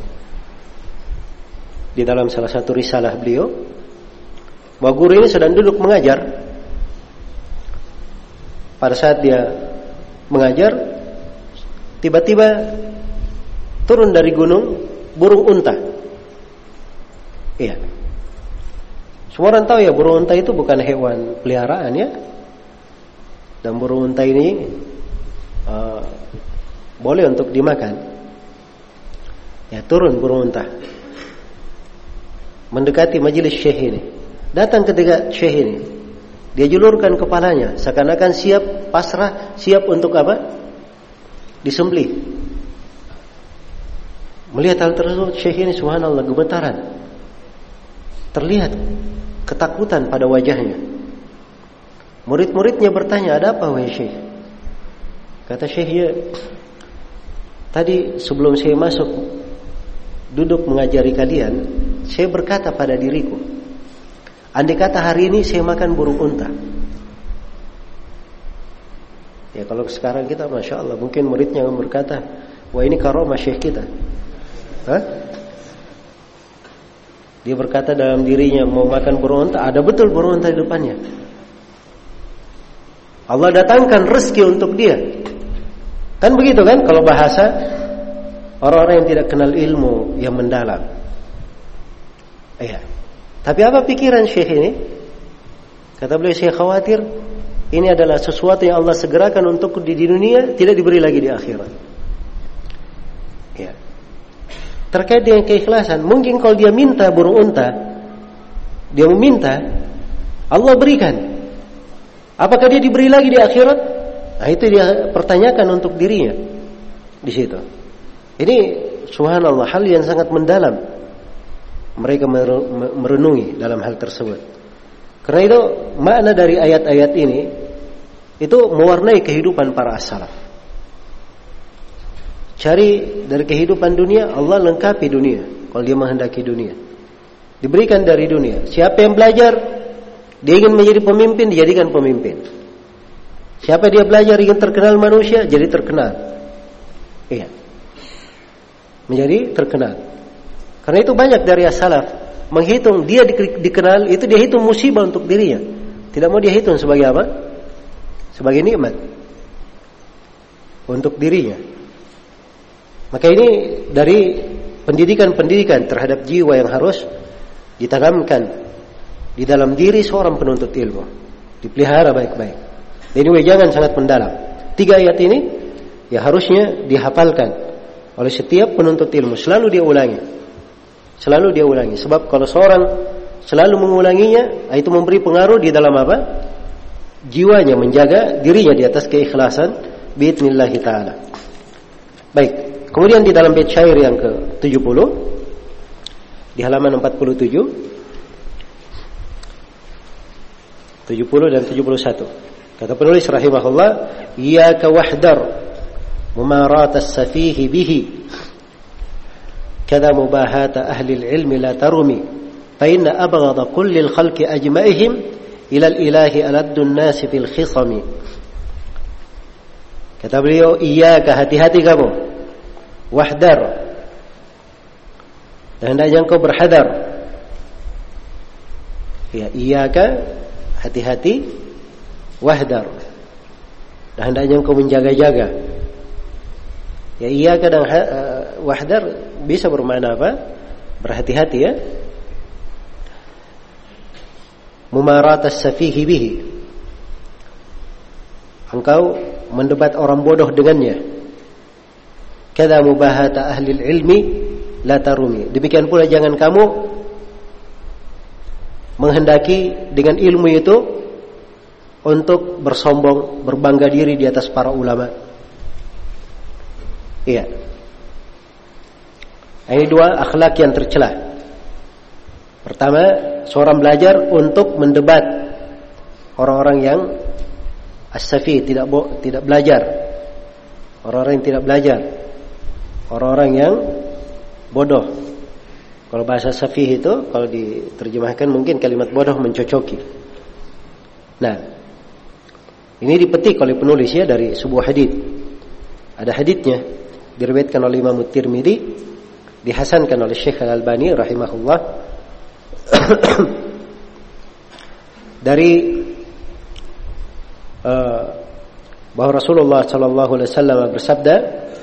di dalam salah satu risalah beliau, bahwa guru ini sedang duduk mengajar. Pada saat dia mengajar, tiba-tiba turun dari gunung burung unta. Iya. Semua orang tahu ya, burung unta itu bukan hewan peliharaan ya. Dan burung unta ini boleh untuk dimakan. Ya, turun burung unta, mendekati majelis syekh ini. Datang ketika syekh ini, dia julurkan kepalanya, seakan-akan siap pasrah, siap untuk apa? Disembelih. Melihat hal tersebut, syekh ini subhanallah gemetaran. Terlihat ketakutan pada wajahnya. Murid-muridnya bertanya, ada apa wahai syekh? Kata syekh, ya, tadi sebelum saya masuk duduk mengajari kalian, saya berkata pada diriku, andai kata hari ini saya makan burung unta. Ya, kalau sekarang kita masya Allah, mungkin muridnya berkata, wah ini karomah syekh kita. Hah? Dia berkata dalam dirinya mau makan burung unta, ada betul burung unta di depannya. Allah datangkan rezeki untuk dia. Kan begitu kan kalau bahasa orang-orang yang tidak kenal ilmu yang mendalam. Iya. Tapi apa pikiran syekh ini? Kata beliau, saya khawatir ini adalah sesuatu yang Allah segerakan untuk di dunia, tidak diberi lagi di akhirat. Ya. Terkait dengan keikhlasan, mungkin kalau dia minta burung unta, dia meminta, Allah berikan. Apakah dia diberi lagi di akhirat? Nah, itu dia pertanyakan untuk dirinya di situ. Ini subhanallah hal yang sangat mendalam. Mereka merenungi dalam hal tersebut. Karena itu makna dari ayat-ayat ini itu mewarnai kehidupan para as-salaf. Cari dari kehidupan dunia, Allah lengkapi dunia kalau dia menghendaki dunia. Diberikan dari dunia. Siapa yang belajar, dia ingin menjadi pemimpin, dijadikan pemimpin. Siapa dia belajar ingin terkenal manusia, jadi terkenal. Iya. Menjadi terkenal. Karena itu banyak dari as-salaf menghitung dia dikenal, itu dia hitung musibah untuk dirinya. Tidak mau dia hitung sebagai apa? Sebagai nikmat untuk dirinya. Maka ini dari pendidikan-pendidikan terhadap jiwa yang harus ditanamkan di dalam diri seorang penuntut ilmu, dipelihara baik-baik. Anyway, jangan sangat mendalam. 3 ayat ini ya harusnya dihafalkan oleh setiap penuntut ilmu, selalu dia ulangi. Selalu dia ulangi. Sebab kalau seorang selalu mengulanginya, itu memberi pengaruh di dalam apa? Jiwanya, menjaga dirinya di atas keikhlasan bi'idznillah ta'ala. Baik. Kemudian di dalam bait syair yang ke-70 di halaman 47, 70 dan 71. Kata penulis rahimahullah, iyyaka wahdar mumarat as-safih bihi kada mubahat ahli al-ilm la tarumi fa inna abghadha kulli al-khalqi ajma'ihim ila al-ilahi aladdu an-nas fil khisami. Kata beliau, iyyaka, hati-hati kamu, wahdar, dan hendaknya engkau berhadar. Ya, iyyaka, hati-hati, wahdar, dan hendaknya engkau menjaga-jaga. Ya, iyyaka dan wahdar bisa bermakna apa? Berhati-hati ya. Mumarat as-safihi bihi, engkau mendebat orang bodoh dengannya. Kada mubahata ahli ilmi la tarumi. Demikian pula jangan kamu menghendaki dengan ilmu itu untuk bersombong, berbangga diri di atas para ulama. Iya. Ini dua akhlak yang tercela. Pertama, seorang belajar untuk mendebat orang-orang yang as-safi, tidak belajar. Orang-orang yang tidak belajar. Orang-orang yang bodoh. Kalau bahasa safih itu, kalau diterjemahkan mungkin kalimat bodoh mencocoki. Nah, ini dipetik oleh penulis ya dari sebuah hadits. Ada haditsnya, diriwayatkan oleh Imam Tirmidzi, dihasankan oleh Syekh Al-Albani rahimahullah. Dari bahwa Rasulullah sallallahu alaihi wasallam bersabda,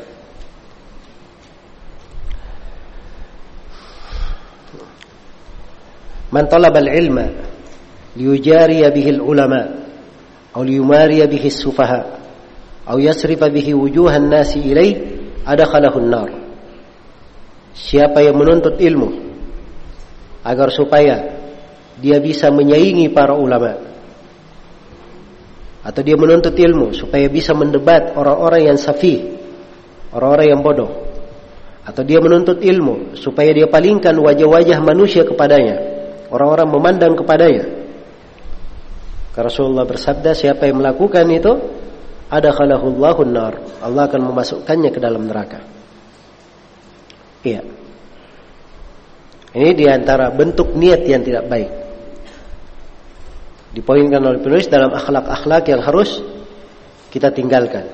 "Man talaba al-ilma liyujariya bihi al-ulama aw liyumariya bihi as-sufaha aw yasrifa bihi wujuhan nasi ilaih adkhalahu an-nar." Siapa yang menuntut ilmu agar supaya dia bisa menyaingi para ulama, atau dia menuntut ilmu supaya bisa mendebat orang-orang yang safih, orang-orang yang bodoh, atau dia menuntut ilmu supaya dia palingkan wajah-wajah manusia kepadanya, orang-orang memandang kepadanya. Karena Rasulullah bersabda, siapa yang melakukan itu, adkhalahu Allahun nar, Allah akan memasukkannya ke dalam neraka. Iya. Ini diantara bentuk niat yang tidak baik. Dipoinkan oleh penulis dalam akhlak-akhlak yang harus kita tinggalkan.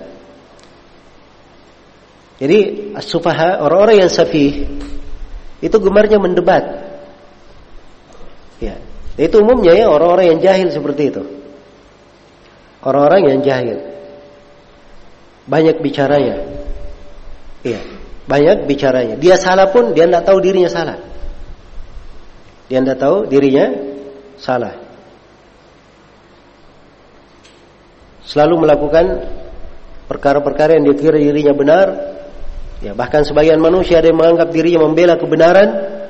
Jadi as-sufaha, orang-orang yang safih, itu gemarnya mendebat. Ya, itu umumnya ya orang-orang yang jahil seperti itu. Orang-orang yang jahil, banyak bicaranya. Iya, banyak bicaranya. Dia salah pun dia tidak tahu dirinya salah. Dia tidak tahu dirinya salah. Selalu melakukan perkara-perkara yang dikira dirinya benar. Ya, bahkan sebagian manusia ada yang menganggap dirinya membela kebenaran,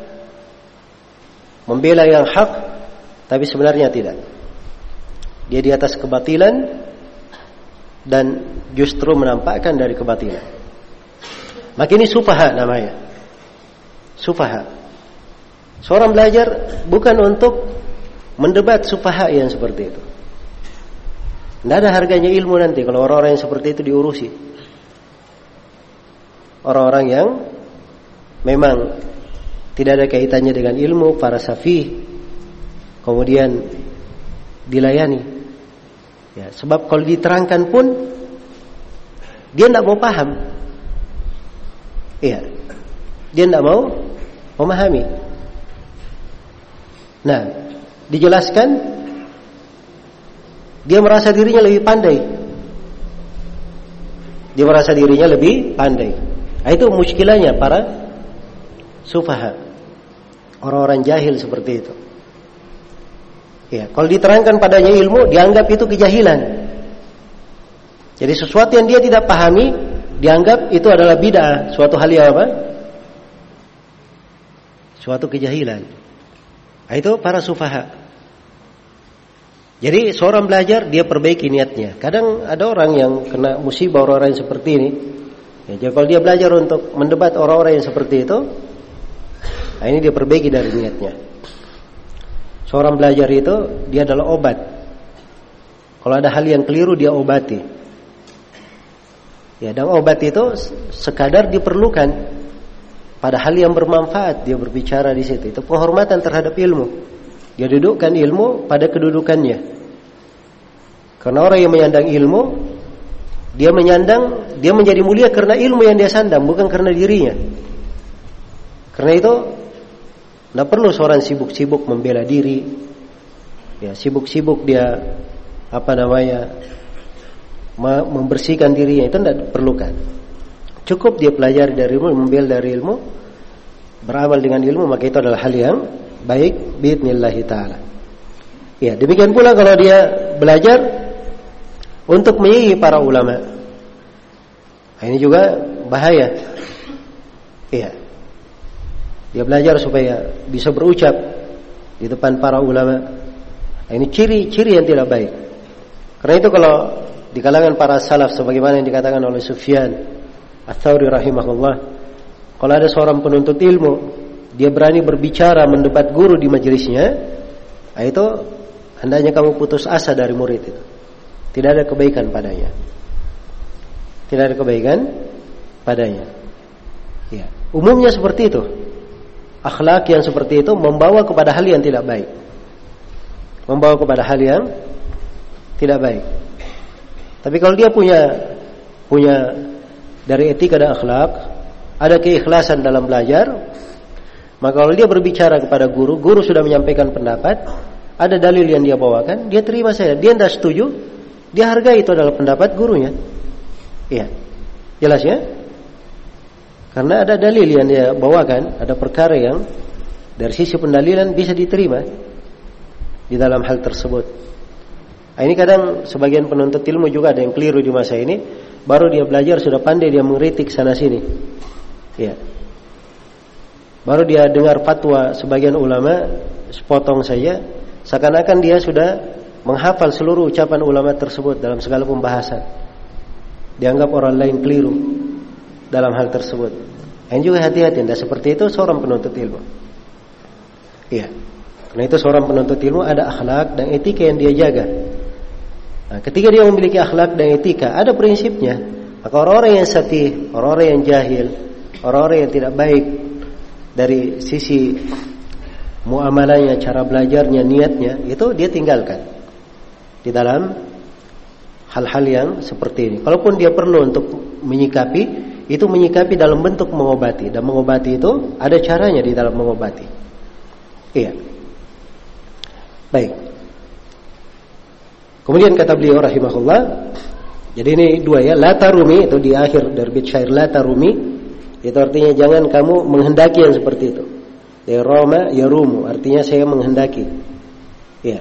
membela yang hak, tapi sebenarnya tidak. Dia di atas kebatilan dan justru menampakkan dari kebatilan. Maka ini sufaha namanya. Sufaha. Seorang belajar bukan untuk mendebat sufaha yang seperti itu. Tidak ada harganya ilmu nanti kalau orang-orang yang seperti itu diurusi. Orang-orang yang memang tidak ada kaitannya dengan ilmu, para safih, kemudian dilayani. Ya, sebab kalau diterangkan pun dia tidak mau paham. Iya, dia tidak mau memahami. Nah, dijelaskan, dia merasa dirinya lebih pandai. Dia merasa dirinya lebih pandai. Nah, itu muskilahnya para sufaha, orang-orang jahil seperti itu. Ya, kalau diterangkan padanya ilmu, dianggap itu kejahilan. Jadi sesuatu yang dia tidak pahami, dianggap itu adalah bid'ah, suatu hal yang apa? Suatu kejahilan. Nah, itu para sufaha. Jadi seorang belajar dia perbaiki niatnya. Kadang ada orang yang kena musibah orang-orang yang seperti ini. Ya, jadi kalau dia belajar untuk mendebat orang-orang yang seperti itu, nah ini dia perbaiki dari niatnya. Seorang belajar itu dia adalah obat. Kalau ada hal yang keliru dia obati. Ya, dan obat itu sekadar diperlukan. Pada hal yang bermanfaat dia berbicara di situ. Itu penghormatan terhadap ilmu. Dia dudukkan ilmu pada kedudukannya. Karena orang yang menyandang ilmu, dia menjadi mulia karena ilmu yang dia sandang, bukan karena dirinya. Karena itu tidak perlu seorang sibuk-sibuk membela diri. Ya, sibuk-sibuk dia membersihkan dirinya, itu tidak diperlukan. Cukup dia pelajari dari ilmu, membela dari ilmu, beramal dengan ilmu, maka itu adalah hal yang baik biidznillah ta'ala. Ya, demikian pula kalau dia belajar untuk menyihi para ulama. Nah, ini juga bahaya. Iya. Dia belajar supaya bisa berucap di depan para ulama. Nah, ini ciri-ciri yang tidak baik. Karena itu kalau di kalangan para salaf sebagaimana yang dikatakan oleh Sufyan Ats-Tsauri rahimahullah, kalau ada seorang penuntut ilmu, dia berani berbicara mendebat guru di majelisnya, nah itu hendaknya kamu putus asa dari murid itu. Tidak ada kebaikan padanya. Tidak ada kebaikan padanya. Ya. Umumnya seperti itu. Akhlak yang seperti itu membawa kepada hal yang tidak baik. Membawa kepada hal yang tidak baik. Tapi kalau dia punya dari etika dan akhlak, ada keikhlasan dalam belajar, maka kalau dia berbicara kepada guru, guru sudah menyampaikan pendapat, ada dalil yang dia bawakan, dia terima saja. Dia tidak setuju, dia hargai itu adalah pendapat gurunya. Iya. Jelas ya? Karena ada dalil yang dia bawakan, ada perkara yang dari sisi pendalilan bisa diterima di dalam hal tersebut. Nah, ini kadang sebagian penuntut ilmu juga ada yang keliru di masa ini, baru dia belajar sudah pandai dia mengkritik sana sini. Ya. Baru dia dengar fatwa sebagian ulama, sepotong saja, seakan-akan dia sudah menghafal seluruh ucapan ulama tersebut dalam segala pembahasan. Dianggap orang lain keliru dalam hal tersebut. Yang juga hati-hati, tidak seperti itu seorang penuntut ilmu. Iya. Karena itu seorang penuntut ilmu ada akhlak dan etika yang dia jaga. Nah, ketika dia memiliki akhlak dan etika, ada prinsipnya. Maka orang-orang yang safih, orang-orang yang jahil, orang-orang yang tidak baik dari sisi muamalahnya, cara belajarnya, niatnya, itu dia tinggalkan di dalam hal-hal yang seperti ini. Kalaupun dia perlu untuk menyikapi, itu menyikapi dalam bentuk mengobati. Dan mengobati itu ada caranya di dalam mengobati. Iya. Baik. Kemudian kata beliau rahimahullah, jadi ini dua ya, la tarumi, itu di akhir dari bait syair la tarumi, itu artinya jangan kamu menghendaki yang seperti itu. Ya roma yarumu, artinya saya menghendaki. Ya.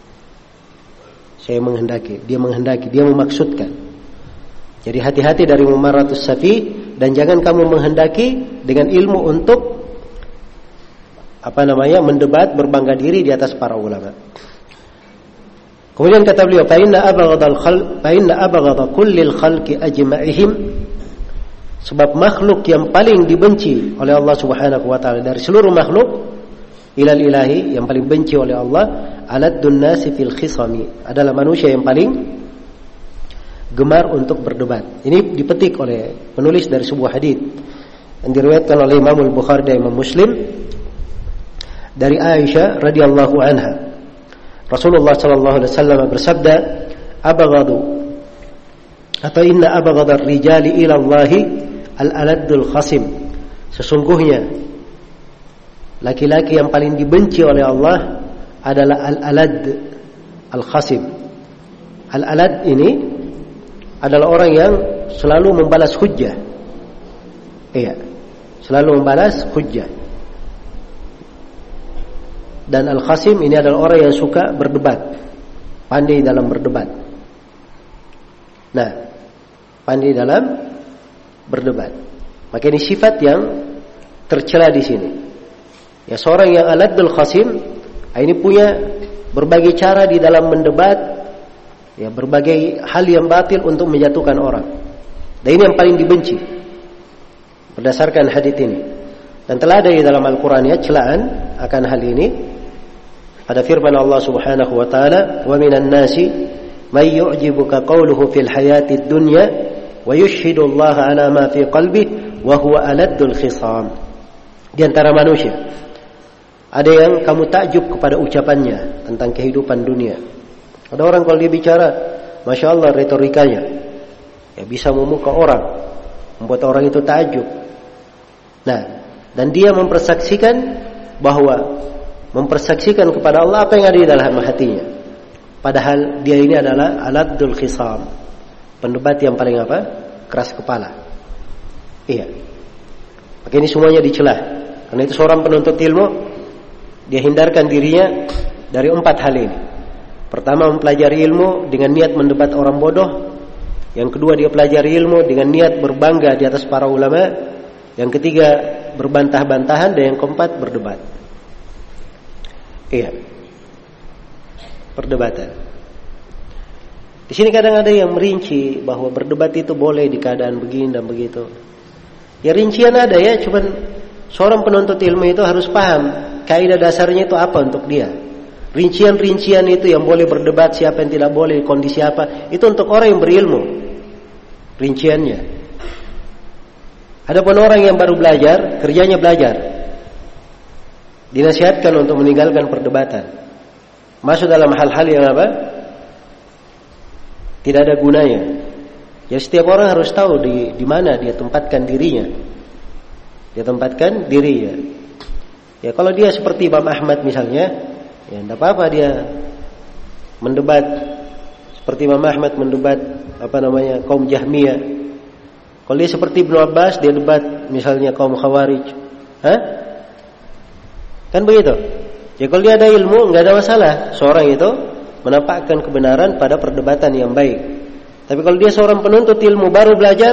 Saya menghendaki, dia memaksudkan. Jadi hati-hati dari mumaratus safi, dan jangan kamu menghendaki dengan ilmu untuk mendebat, berbangga diri di atas para ulama. Kemudian kata beliau, fa inna abghadha kullil khalqi ajma'ihim, sebab makhluk yang paling dibenci oleh Allah Subhanahu wa taala dari seluruh makhluk, ilal ilahi, yang paling benci oleh Allah, aladdun nasi fil khisami, adalah manusia yang paling gemar untuk berdebat. Ini dipetik oleh penulis dari sebuah hadis yang diriwayatkan oleh Imam Al-Bukhari dan Imam Muslim dari Aisyah radhiyallahu anha. Rasulullah sallallahu alaihi wasallam bersabda, abghadu atau inna abghadar rijali ila Allahi al-aladdul khasim. Sesungguhnya laki-laki yang paling dibenci oleh Allah adalah al-alad al-khasim. Al-alad ini adalah orang yang selalu membalas hujjah. Iya, selalu membalas hujjah. Dan al-khasim ini adalah orang yang suka berdebat, pandai dalam berdebat. Nah, pandai dalam berdebat. Maka ini sifat yang tercela di sini. Ya, seorang yang aladul khasim, ini punya berbagai cara di dalam mendebat, ya, berbagai hal yang batil untuk menjatuhkan orang. Dan ini yang paling dibenci berdasarkan hadits ini. Dan telah ada di dalam Al-Quran ya celaan akan hal ini. Ada firman Allah Subhanahu wa taala, "Wa minan nasi may yu'jibuka qawluhu fil hayatid dunya wa yushhidu Allah 'ala ma fi qalbihi wa huwa aladdul khisam." Di antara manusia ada yang kamu takjub kepada ucapannya tentang kehidupan dunia. Ada orang kalau dia bicara, Masya Allah retorikanya, ya bisa memukau orang, membuat orang itu takjub. Nah, dan dia mempersaksikan kepada Allah apa yang ada di dalam hatinya. Padahal dia ini adalah aladdul khisam, pendebat yang paling keras kepala. Iya. Maka ini semuanya dicela. Karena itu seorang penuntut ilmu, dia hindarkan dirinya dari 4 hal ini. Pertama, mempelajari ilmu dengan niat mendebat orang bodoh. Yang kedua, dia pelajari ilmu dengan niat berbangga di atas para ulama. Yang ketiga, berbantah-bantahan. Dan yang keempat, berdebat. Iya, perdebatan. Di sini kadang ada yang merinci bahwa berdebat itu boleh di keadaan begini dan begitu. Ya rincian ada ya, cuman seorang penuntut ilmu itu harus paham kaidah dasarnya itu apa untuk dia. Rincian-rincian itu yang boleh berdebat, siapa yang tidak boleh, kondisi apa, itu untuk orang yang berilmu. Rinciannya. Adapun orang yang baru belajar, kerjanya belajar. Dinasihatkan untuk meninggalkan perdebatan. Masuk dalam hal-hal yang apa? Tidak ada gunanya. Ya setiap orang harus tahu di mana dia tempatkan dirinya. Dia tempatkan dirinya. Ya kalau dia seperti Imam Ahmad misalnya, ya tidak apa-apa dia mendebat seperti Imam Ahmad mendebat kaum Jahmiyah. Kalau dia seperti Ibnu Abbas, dia debat misalnya kaum Khawarij. Kan begitu. Ya kalau dia ada ilmu, nggak ada masalah. Seorang itu menampakkan kebenaran pada perdebatan yang baik. Tapi kalau dia seorang penuntut ilmu baru belajar,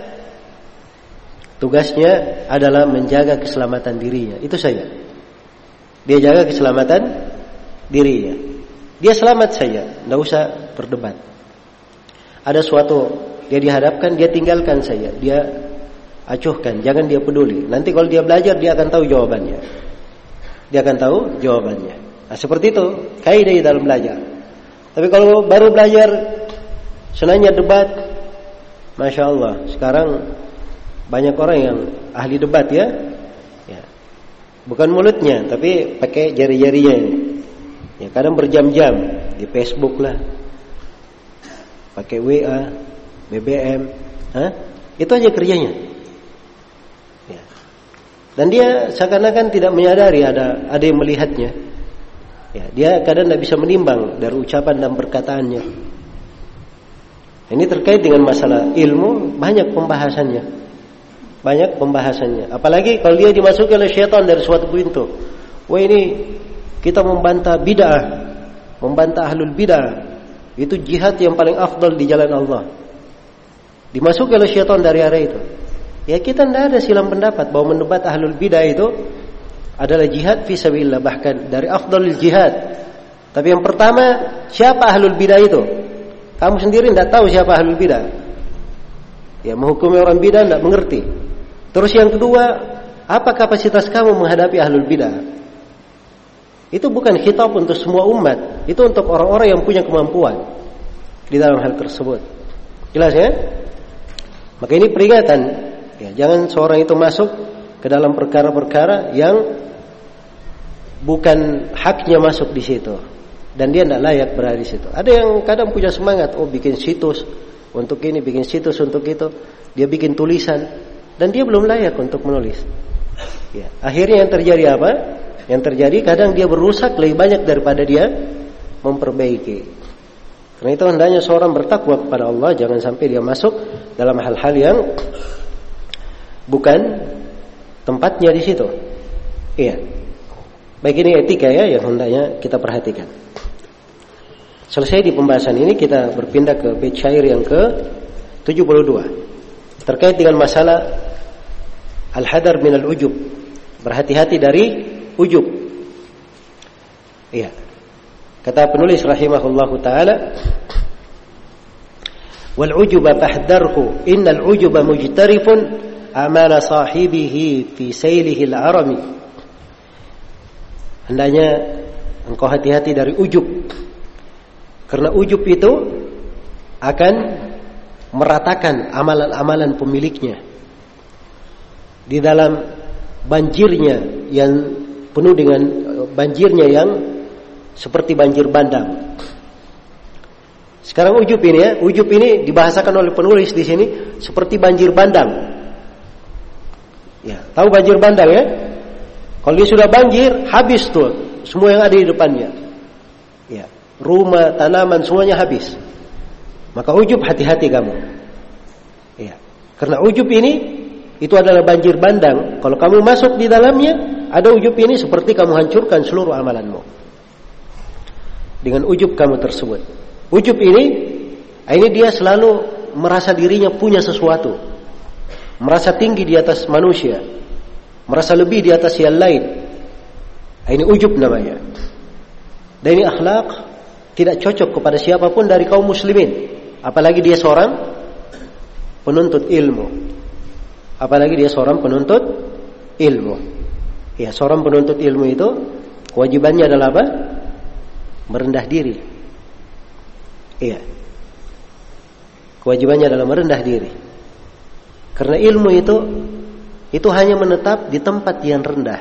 tugasnya adalah menjaga keselamatan dirinya. Itu saja. Dia jaga keselamatan dirinya. Dia selamat saja, tidak usah berdebat. Ada suatu dia dihadapkan, dia tinggalkan saja, dia acuhkan, jangan dia peduli. Nanti kalau dia belajar, dia akan tahu jawabannya. Dia akan tahu jawabannya. Nah, seperti itu kaidah di dalam belajar. Tapi kalau baru belajar, senangnya debat, Masya Allah, sekarang banyak orang yang ahli debat ya. Bukan mulutnya, tapi pakai jari-jarinya ini. Ya, kadang berjam-jam di Facebook lah, pakai WA, BBM, itu aja kerjanya. Ya. Dan dia seakan-akan tidak menyadari ada yang melihatnya. Ya, dia kadang tidak bisa menimbang dari ucapan dan perkataannya. Ini terkait dengan masalah ilmu, banyak pembahasannya. Banyak pembahasannya. Apalagi kalau dia dimasuki oleh syaitan dari suatu pintu. Wah ini kita membantah bid'ah, membantah ahlul bid'ah. Itu jihad yang paling afdal di jalan Allah. Dimasuki oleh syaitan dari arah itu. Ya kita tidak ada silang pendapat bahwa mendebat ahlul bid'ah itu adalah jihad fi sabilillah, bahkan dari afdalul jihad. Tapi yang pertama, siapa ahlul bid'ah itu? Kamu sendiri tidak tahu siapa ahlul bid'ah. Ya menghukumi orang bid'ah tidak mengerti. Terus yang kedua, apa kapasitas kamu menghadapi ahlul bid'ah? Itu bukan khitab untuk semua umat, itu untuk orang-orang yang punya kemampuan di dalam hal tersebut. Jelas ya? Maka ini peringatan, ya, jangan seorang itu masuk ke dalam perkara-perkara yang bukan haknya masuk di situ, dan dia tidak layak berada di situ. Ada yang kadang punya semangat, bikin situs untuk ini, bikin situs untuk itu, dia bikin tulisan. Dan dia belum layak untuk menulis. Ya, akhirnya yang terjadi apa? Yang terjadi kadang dia berusak lebih banyak daripada dia memperbaiki. Karena itu hendaknya seorang bertakwa kepada Allah, jangan sampai dia masuk dalam hal-hal yang bukan tempatnya di situ. Iya. Baik, ini etika ya yang hendaknya kita perhatikan. Selesai di pembahasan ini, kita berpindah ke bait syair yang ke-72. Terkait dengan masalah al-hadar min al-ujub, berhati-hati dari ujub. Iya. Kata penulis rahimahullahu taala, wal ujuba fahdharhu innal ujuba mujtarifun amala sahibihi fi saylihi al-arami. Hendaknya engkau hati-hati dari ujub, karena ujub itu akan meratakan amalan-amalan pemiliknya di dalam banjirnya yang penuh dengan banjirnya yang seperti banjir bandang. Sekarang ujub ini ya, ujub ini dibahasakan oleh penulis di sini seperti banjir bandang. Ya, tahu banjir bandang ya? Kalau dia sudah banjir, habis tuh semua yang ada di depannya. Ya, rumah, tanaman semuanya habis. Maka ujub, hati-hati kamu. Ya. Karena ujub ini itu adalah banjir bandang. Kalau kamu masuk di dalamnya, ada ujub ini seperti kamu hancurkan seluruh amalanmu. dengan ujub kamu tersebut. Ujub ini dia selalu merasa dirinya punya sesuatu, merasa tinggi di atas manusia, merasa lebih di atas yang lain. Ini ujub namanya. Dan ini akhlak tidak cocok kepada siapapun dari kaum muslimin, apalagi dia seorang penuntut ilmu. Apalagi dia seorang penuntut ilmu. Ya, seorang penuntut ilmu itu kewajibannya adalah apa? Merendah diri. Iya. Kewajibannya adalah merendah diri. Karena ilmu itu hanya menetap di tempat yang rendah.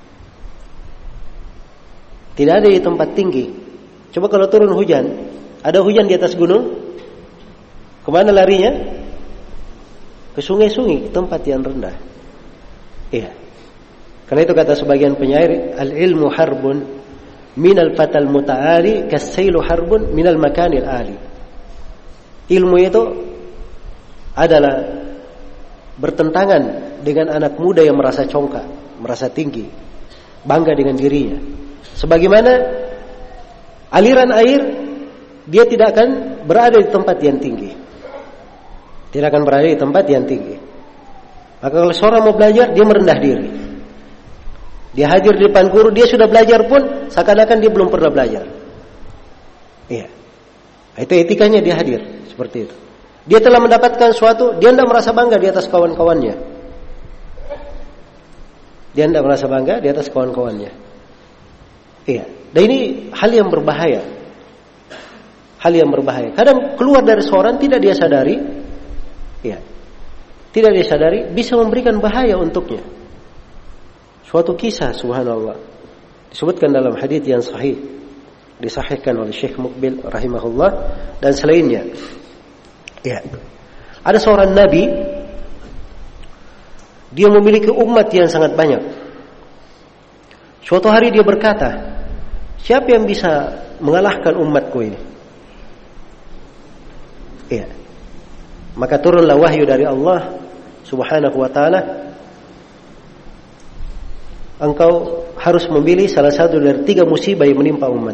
Tidak ada di tempat tinggi. Coba kalau turun hujan, ada hujan di atas gunung, kemana larinya? Ke sungai-sungai, tempat yang rendah. Iya. Karena itu kata sebagian penyair, al-ilmu harbun minal fatal muta'ali kas-sailu harbun minal makanil ali. Ilmu itu adalah bertentangan dengan anak muda yang merasa congkak, merasa tinggi, bangga dengan dirinya. Sebagaimana aliran air, dia tidak akan berada di tempat yang tinggi. Tidak akan berada di tempat yang tinggi. Maka kalau seorang mau belajar, dia merendah diri. Dia hadir di depan guru, dia sudah belajar pun seakan-akan dia belum pernah belajar. Iya. Itu etikanya dia hadir seperti itu. Dia telah mendapatkan suatu, dia tidak merasa bangga di atas kawan-kawannya. Dia tidak merasa bangga di atas kawan-kawannya. Iya. Dan ini hal yang berbahaya. Hal yang berbahaya. Kadang keluar dari seorang tidak dia sadari. Iya. Tidak dia sadari bisa memberikan bahaya untuknya. Suatu kisah subhanallah disebutkan dalam hadits yang sahih, disahihkan oleh Syekh Muqbil rahimahullah dan selainnya. Ya. Ada seorang nabi, dia memiliki umat yang sangat banyak. Suatu hari dia berkata, siapa yang bisa mengalahkan umatku ini? Ya. Maka turunlah wahyu dari Allah Subhanahu wa ta'ala, engkau harus memilih salah satu dari 3 musibah yang menimpa umat.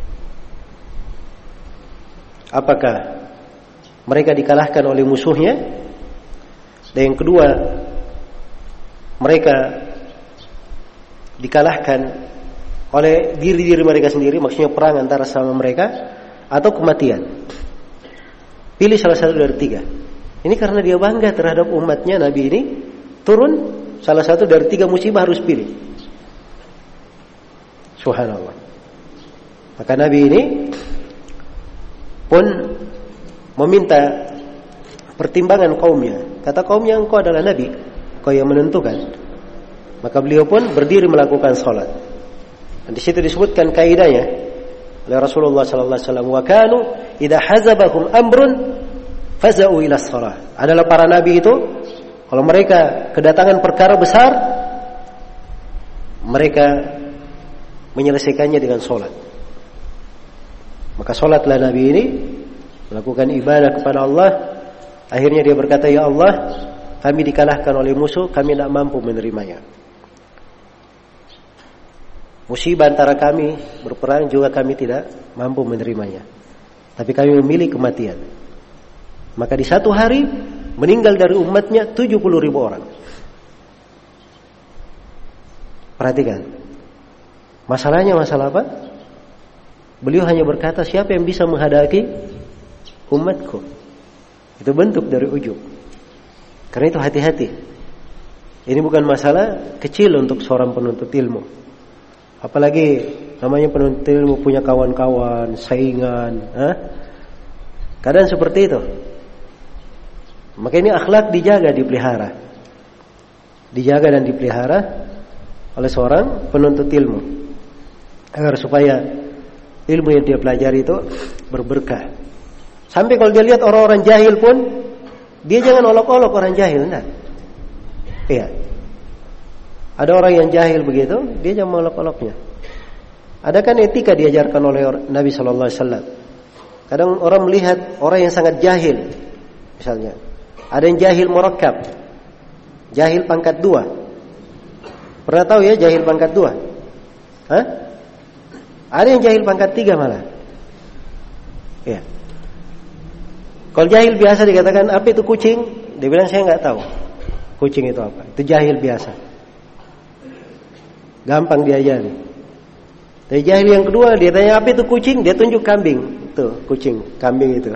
Apakah mereka dikalahkan oleh musuhnya? Dan yang kedua, mereka dikalahkan oleh diri-diri mereka sendiri, maksudnya perang antara sama mereka, atau kematian. Pilih salah satu dari 3. Ini karena dia bangga terhadap umatnya, Nabi ini turun salah satu dari 3 musibah harus pilih. Subhanallah. Maka Nabi ini pun meminta pertimbangan kaumnya. Kata kaumnya, engkau adalah Nabi, engkau yang menentukan. Maka beliau pun berdiri melakukan salat. Dan di situ disebutkan kaidahnya oleh Rasulullah sallallahu alaihi wasallam, wa kanu idza hazabahum amrun faza'u ila shalah. Adalah para nabi itu kalau mereka kedatangan perkara besar, mereka menyelesaikannya dengan solat. Maka solatlah Nabi ini melakukan ibadah kepada Allah. Akhirnya dia berkata, ya Allah, kami dikalahkan oleh musuh, kami tidak mampu menerimanya. Musibah antara kami berperang juga kami tidak mampu menerimanya. Tapi kami memilih kematian. Maka di satu hari meninggal dari umatnya 70.000 orang. Perhatikan. Masalahnya masalah apa? Beliau hanya berkata, siapa yang bisa menghadapi umatku? Itu bentuk dari ujub. Karena itu hati-hati. Ini bukan masalah kecil untuk seorang penuntut ilmu. Apalagi namanya penuntut ilmu punya kawan-kawan, saingan. Kadang seperti itu. Maka ini akhlak dijaga, dipelihara. Dijaga dan dipelihara oleh seorang penuntut ilmu. Agar supaya ilmu yang dia pelajari itu berberkah. Sampai kalau dia lihat orang-orang jahil pun, dia jangan olok-olok orang jahil. Nah. Iya. Ada orang yang jahil begitu, dia jangan olok-oloknya. Ada kan etika diajarkan oleh Nabi sallallahu alaihi wasallam. Kadang orang melihat orang yang sangat jahil, misalnya, ada yang jahil murakkab, jahil pangkat 2. Pernah tahu ya jahil pangkat 2? Hah? Ada yang jahil pangkat 3 malah. Ya. Kalau jahil biasa dikatakan apa itu kucing, dia bilang saya nggak tahu. Kucing itu apa? Itu jahil biasa. Gampang diajari. Tapi jahil yang kedua dia tanya apa itu kucing, dia tunjuk kambing. Tuh kucing, kambing itu.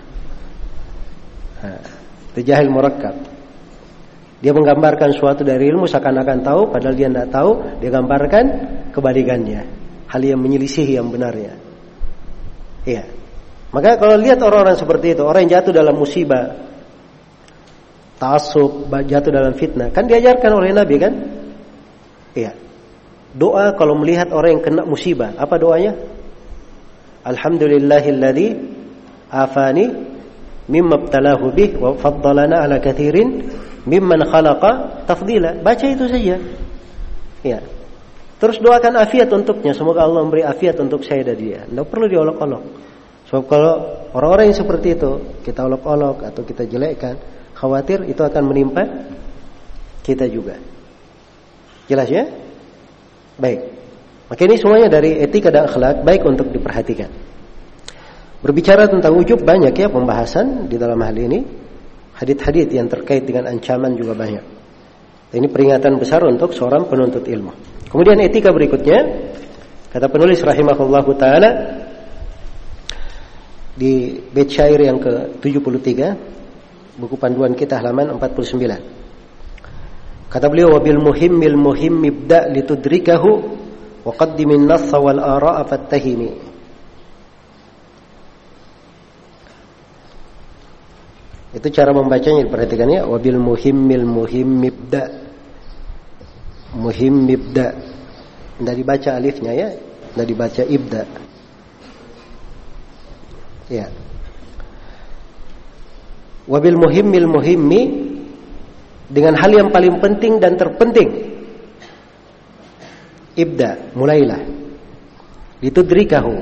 Nah, itu jahil murakkab. Dia menggambarkan suatu dari ilmu seakan-akan tahu, padahal dia tidak tahu. Dia gambarkan kebalikannya, hal yang menyelisihi yang benarnya. Iya. Maka kalau lihat orang-orang seperti itu, orang yang jatuh dalam musibah, ta'assub, jatuh dalam fitnah, kan diajarkan oleh Nabi kan? Iya. Doa kalau melihat orang yang kena musibah, apa doanya? Alhamdulillahilladzi afani mimma ibtalahu bih wa faddalana ala katsirin mimman khalaqa tafdila. Baca itu saja. Ya. Terus doakan afiat untuknya, semoga Allah memberi afiat untuk saya dan dia. Tidak perlu diolok-olok. Sebab kalau orang-orang yang seperti itu kita olok-olok atau kita jelekkan, khawatir itu akan menimpa kita juga. Jelas ya? Baik. Maka ini semuanya dari etika dan akhlak, baik untuk diperhatikan. Berbicara tentang ujub banyak ya pembahasan di dalam hal ini. Hadits-hadits yang terkait dengan ancaman juga banyak. Ini peringatan besar untuk seorang penuntut ilmu. Kemudian etika berikutnya, kata penulis rahimahullahu taala di bait syair yang ke-73, buku panduan kita halaman 49. Kata beliau, wabil muhimmil muhim ibda litudrikahu wa qaddimin nass wal ara'a fattahimi. Itu cara membacanya, perhatikan ya, wabil muhimmil muhim ibda. Muhim ibda. Tidak dibaca alifnya ya, tidak dibaca ibda. Ya. Wabil muhimmil muhimmi, dengan hal yang paling penting dan terpenting. Ibda, mulailah. Litudrikahu,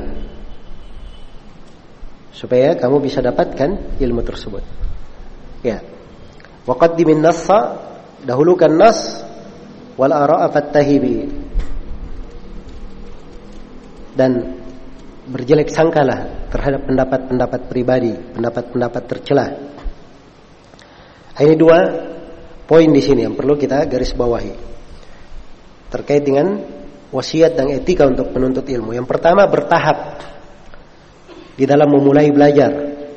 supaya kamu bisa dapatkan ilmu tersebut. Ya. Wa qaddimin nassa, dahulukan nas, wal ara'a fattahibi, dan berjelek sangkalah terhadap pendapat-pendapat pribadi, pendapat-pendapat tercela. Ini dua poin di sini yang perlu kita garis bawahi terkait dengan wasiat dan etika untuk penuntut ilmu. Yang pertama, bertahap di dalam memulai belajar.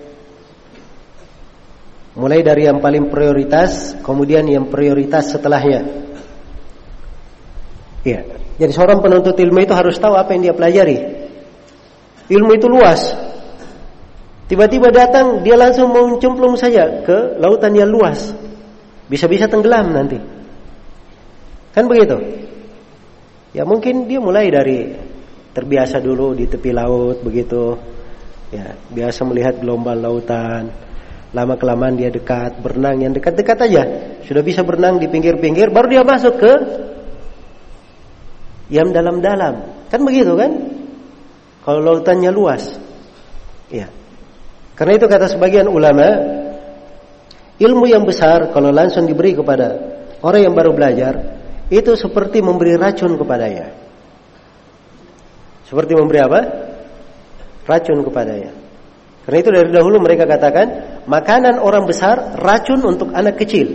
Mulai dari yang paling prioritas, kemudian yang prioritas setelahnya. Ya, jadi seorang penuntut ilmu itu harus tahu apa yang dia pelajari. Ilmu itu luas. Tiba-tiba datang, dia langsung mau mencemplung saja ke lautan yang luas. Bisa-bisa tenggelam nanti. Kan begitu? Ya mungkin dia mulai dari terbiasa dulu di tepi laut begitu. Ya, biasa melihat gelombang lautan. Lama-kelamaan dia dekat, berenang yang dekat-dekat aja. Sudah bisa berenang di pinggir-pinggir, baru dia masuk ke yang dalam-dalam. Kan begitu kan? Kalau lautannya luas. Ya. Karena itu kata sebagian ulama, ilmu yang besar kalau langsung diberi kepada orang yang baru belajar, itu seperti memberi racun kepadanya. Seperti memberi apa? Racun kepadanya. Karena itu dari dahulu mereka katakan, makanan orang besar, racun untuk anak kecil.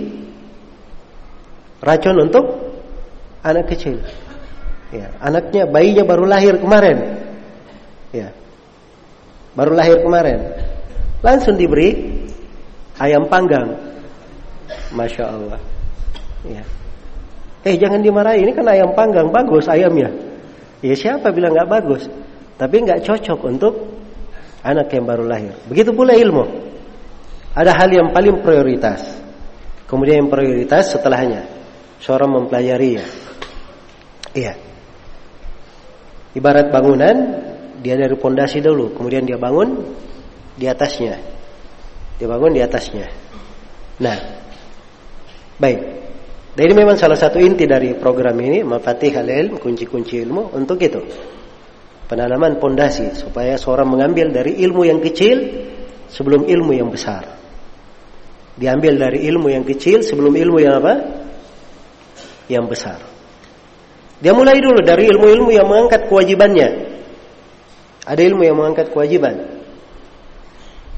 Racun untuk anak kecil. Ya, anaknya, bayinya baru lahir kemarin. Ya, baru lahir kemarin. Langsung diberi ayam panggang. Masya Allah. Ya. Jangan dimarahi, ini kan ayam panggang, bagus ayamnya. Ya siapa bilang gak bagus? Tapi gak cocok untuk anak yang baru lahir. Begitu pula ilmu. Ada hal yang paling prioritas, kemudian yang prioritas setelahnya. Seorang mempelajarinya. Iya. Ibarat bangunan, dia dari pondasi dulu, kemudian dia bangun di atasnya. Dia bangun di atasnya. Nah, baik. Dan ini memang salah satu inti dari program ini, Mafatihul Ilm, kunci-kunci ilmu, untuk itu. Penanaman pondasi supaya seorang mengambil dari ilmu yang kecil sebelum ilmu yang besar. Diambil dari ilmu yang kecil sebelum ilmu yang apa? Yang besar. Dia mulai dulu dari ilmu-ilmu yang mengangkat kewajibannya. Ada ilmu yang mengangkat kewajiban.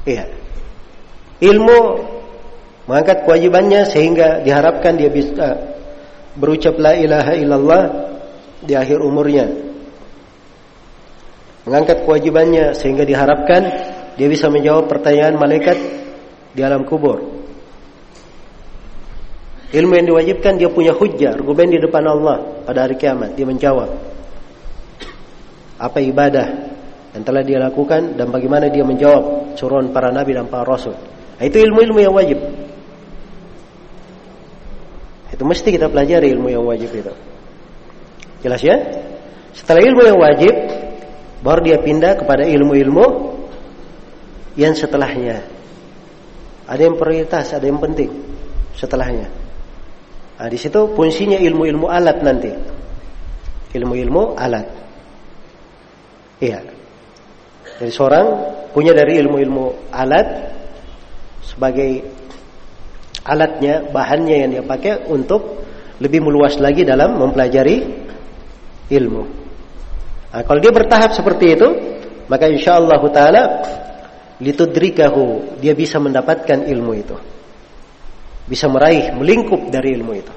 Iya. Ilmu mengangkat kewajibannya sehingga diharapkan dia bisa berucap la ilaha illallah di akhir umurnya. Mengangkat kewajibannya sehingga diharapkan dia bisa menjawab pertanyaan malaikat di alam kubur. Ilmu yang diwajibkan dia punya hujjah, argumen di depan Allah pada hari kiamat. Dia menjawab apa ibadah yang telah dia lakukan dan bagaimana dia menjawab suruhan para nabi dan para rasul. Nah, itu ilmu-ilmu yang wajib. Itu mesti kita pelajari ilmu yang wajib itu. Jelas ya? Setelah ilmu yang wajib, baru dia pindah kepada ilmu-ilmu yang setelahnya. Ada yang prioritas, ada yang penting setelahnya. Nah, di situ fungsinya ilmu-ilmu alat nanti. Ilmu-ilmu alat. Iya. Jadi seorang punya dari ilmu-ilmu alat sebagai alatnya, bahannya yang dia pakai untuk lebih meluas lagi dalam mempelajari ilmu. Nah, kalau dia bertahap seperti itu, maka insyaallah taala litudrikahu, dia bisa mendapatkan ilmu itu. Bisa meraih, melingkup dari ilmu itu.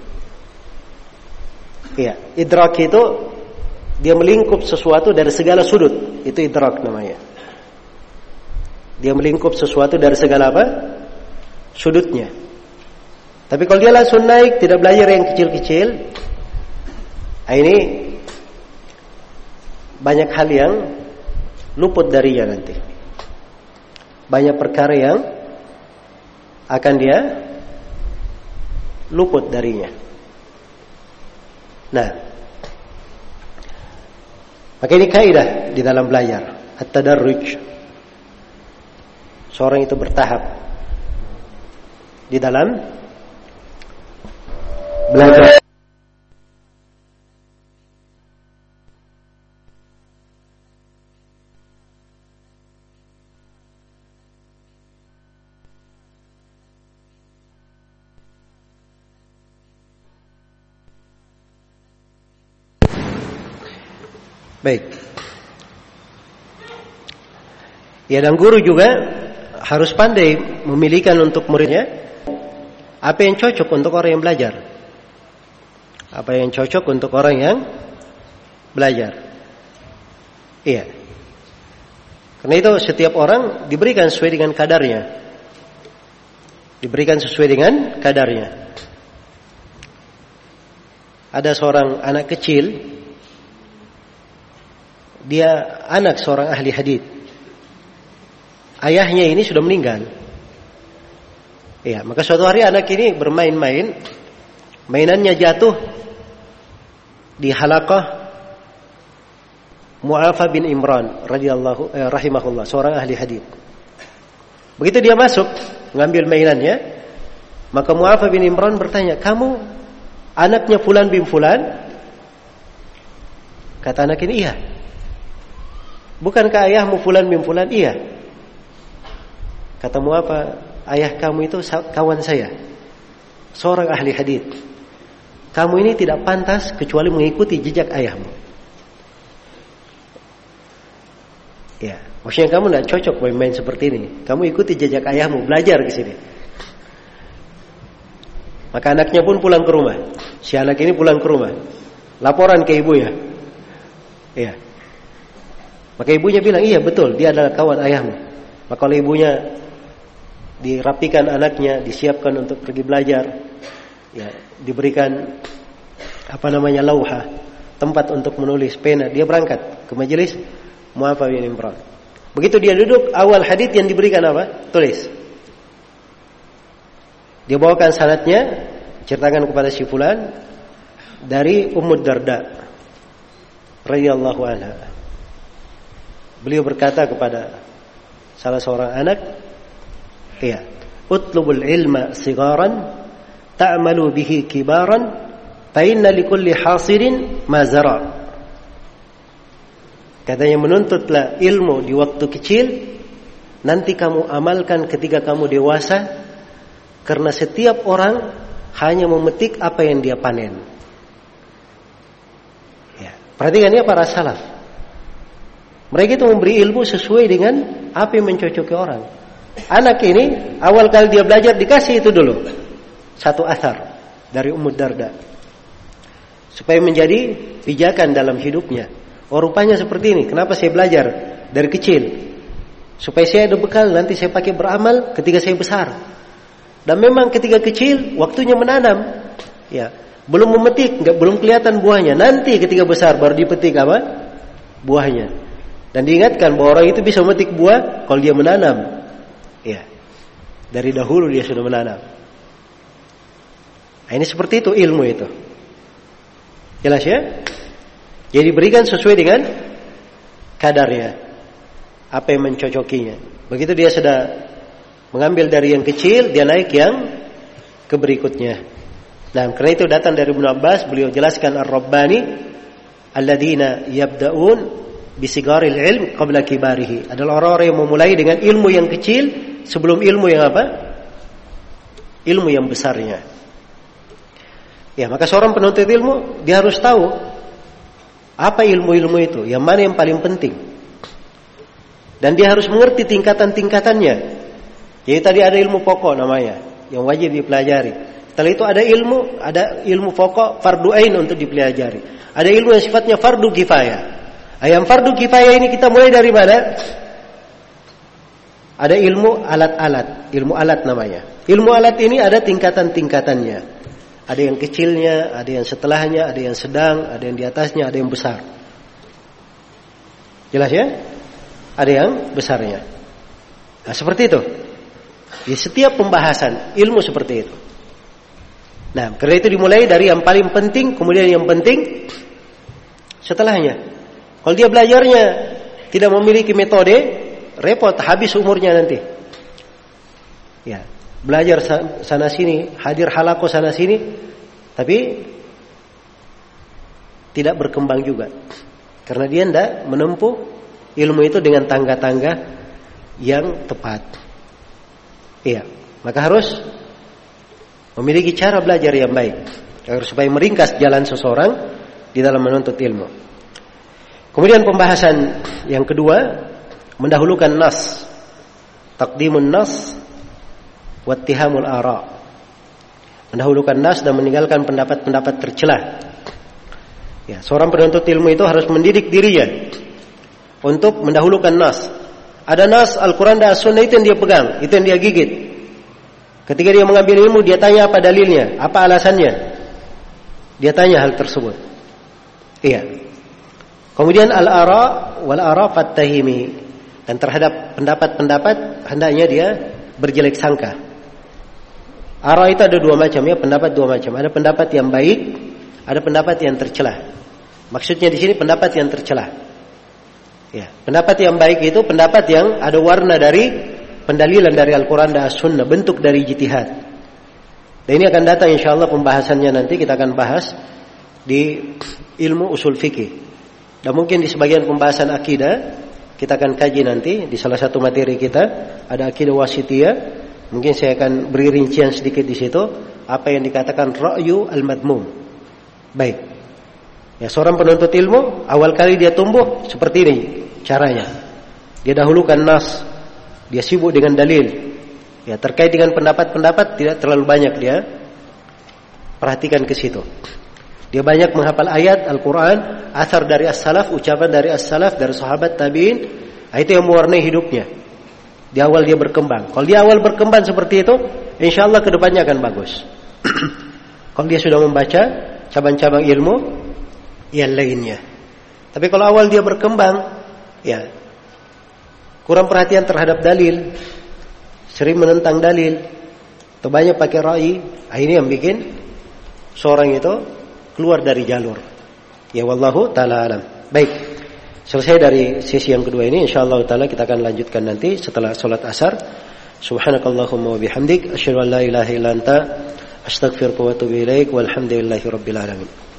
Iya, idrak itu dia melingkup sesuatu dari segala sudut. Itu idrak namanya. Dia melingkup sesuatu dari segala apa? Sudutnya. Tapi kalau dia langsung naik, tidak belajar yang kecil-kecil, ini banyak hal yang luput darinya nanti. Banyak perkara yang akan dia luput darinya. Nah, maka ini kaidah di dalam belajar, at-tadarruj. Seorang itu bertahap di dalam belajar. Baik. Ya, dan guru juga harus pandai memilihkan untuk muridnya apa yang cocok untuk orang yang belajar. Apa yang cocok untuk orang yang belajar. Iya. Karena itu setiap orang diberikan sesuai dengan kadarnya. Diberikan sesuai dengan kadarnya. Ada seorang anak kecil, dia anak seorang ahli hadits. Ayahnya ini sudah meninggal. Ya, maka suatu hari anak ini bermain-main, mainannya jatuh di halaqah Mu'afa bin Imran rahimahullah, seorang ahli hadits. Begitu dia masuk mengambil mainannya, maka Mu'afa bin Imran bertanya, "Kamu anaknya fulan bin fulan?" Kata anak ini, "Iya." "Bukankah ayahmu fulan bin fulan?" "Iya." Kata Mu'afa, "Ayah kamu itu kawan saya, seorang ahli hadits. Kamu ini tidak pantas kecuali mengikuti jejak ayahmu." Ya, maksudnya kamu tidak cocok main-main seperti ini. Kamu ikuti jejak ayahmu, belajar ke sini. Maka anaknya pun pulang ke rumah. Si anak ini pulang ke rumah, laporan ke ibunya. Ya. Maka ibunya bilang, "Iya betul, dia adalah kawan ayahmu." Maka kalau ibunya dirapikan anaknya, disiapkan untuk pergi belajar, ya, diberikan lauha, tempat untuk menulis, pena, dia berangkat ke majelis Mu'afa bin Imran. Begitu dia duduk, awal hadits yang diberikan apa? Tulis. Dia bawakan sanadnya, ceritakan kepada si fulan dari Ummu Darda radhiyallahu anha. Beliau berkata kepada salah seorang anak, "Iya, utlubul ilma sigaran ta'malu bihi kibaran fa inna likulli hasirin ma zara." Katanya, menuntutlah ilmu di waktu kecil, nanti kamu amalkan ketika kamu dewasa, karena setiap orang hanya memetik apa yang dia panen. Ya, perhatikan ya para salaf. Mereka itu memberi ilmu sesuai dengan apa yang mencocoki orang. Anak ini awal kali dia belajar dikasih itu dulu. Satu athar dari Ummu Darda. Supaya menjadi pijakan dalam hidupnya. Oh rupanya seperti ini. Kenapa saya belajar dari kecil? Supaya saya ada bekal nanti saya pakai beramal ketika saya besar. Dan memang ketika kecil waktunya menanam. Ya, belum memetik, belum kelihatan buahnya. Nanti ketika besar baru dipetik apa? Buahnya. Dan diingatkan bahwa orang itu bisa memetik buah kalau dia menanam. Ya. Dari dahulu dia sudah menanam. Nah, ini seperti itu ilmu itu. Jelas ya? Jadi diberikan sesuai dengan kadarnya. Apa yang mencocokinya. Begitu dia sudah mengambil dari yang kecil, dia naik yang ke berikutnya. Nah, karena itu datang dari Ibnu Abbas, beliau jelaskan ar-rabbani alladzina yabda'un bisigaril ilm qabla kibarihi. Adalah orang-orang yang memulai dengan ilmu yang kecil sebelum ilmu yang apa? Ilmu yang besarnya. Ya, maka seorang penuntut ilmu dia harus tahu apa ilmu-ilmu itu, yang mana yang paling penting. Dan dia harus mengerti tingkatan-tingkatannya. Jadi tadi ada ilmu pokok namanya yang wajib dipelajari. Setelah itu ada ilmu pokok fardu ain untuk dipelajari. Ada ilmu yang sifatnya fardu kifayah. Yang fardu kifayah ini kita mulai dari mana? Ada ilmu alat-alat, ilmu alat namanya. Ilmu alat ini ada tingkatan-tingkatannya. Ada yang kecilnya, ada yang setelahnya, ada yang sedang, ada yang di atasnya, ada yang besar. Jelas ya? Ada yang besarnya. Nah, seperti itu. Di setiap pembahasan ilmu seperti itu. Nah, karena itu dimulai dari yang paling penting, kemudian yang penting setelahnya. Kalau dia belajarnya tidak memiliki metode, repot, habis umurnya nanti. Ya. Belajar sana sini, hadir halaqah sana sini, tapi tidak berkembang juga. Karena dia tidak menempuh ilmu itu dengan tangga-tangga yang tepat. Iya, maka harus memiliki cara belajar yang baik agar supaya meringkas jalan seseorang di dalam menuntut ilmu. Kemudian pembahasan yang kedua, mendahulukan nas, taqdimun nas wattihamul ara. Mendahulukan nas dan meninggalkan pendapat-pendapat tercela. Ya, seorang penuntut ilmu itu harus mendidik dirinya untuk mendahulukan nas. Ada nas Al-Quran dan As-Sunnah itu yang dia pegang, itu yang dia gigit. Ketika dia mengambil ilmu, dia tanya apa dalilnya, apa alasannya. Dia tanya hal tersebut. Iya. Kemudian al-ara wal ara fattahimi. Dan terhadap pendapat-pendapat hendaknya dia berjelek sangka. Ara itu ada dua macam ya, pendapat dua macam. Ada pendapat yang baik, ada pendapat yang tercela. Maksudnya di sini pendapat yang tercela. Ya, pendapat yang baik itu pendapat yang ada warna dari pendalilan dari Al-Quran dan As-Sunnah, bentuk dari ijtihad. Dan ini akan datang insyaallah pembahasannya nanti kita akan bahas di ilmu usul fikih. Dan mungkin di sebagian pembahasan akidah kita akan kaji nanti di salah satu materi kita ada akidah wasitiyah. Mungkin saya akan beri rincian sedikit di situ apa yang dikatakan ra'yu al-madmum. Baik. Ya, seorang penuntut ilmu awal kali dia tumbuh seperti ini caranya. Dia dahulukan nas, dia sibuk dengan dalil. Ya, terkait dengan pendapat-pendapat tidak terlalu banyak dia perhatikan ke situ. Dia banyak menghafal ayat Al-Quran, athar dari as-salaf, ucapan dari as-salaf, dari sahabat tabi'in. Itu yang mewarnai hidupnya. Di awal dia berkembang. Kalau di awal berkembang seperti itu, insyaallah kedepannya akan bagus. Kalau dia sudah membaca cabang-cabang ilmu yang lainnya. Tapi kalau awal dia berkembang, ya kurang perhatian terhadap dalil, sering menentang dalil, atau banyak pakai ra'i, ini yang bikin seorang itu keluar dari jalur. Ya wallahu ta'ala alam. Baik. Selesai dari sesi yang kedua ini, insyaallah taala kita akan lanjutkan nanti setelah salat asar. Subhanakallahumma wa bihamdik asyhadu an la ilaha illa anta astaghfiruka wa atubu ilaik walhamdulillahi rabbil alamin.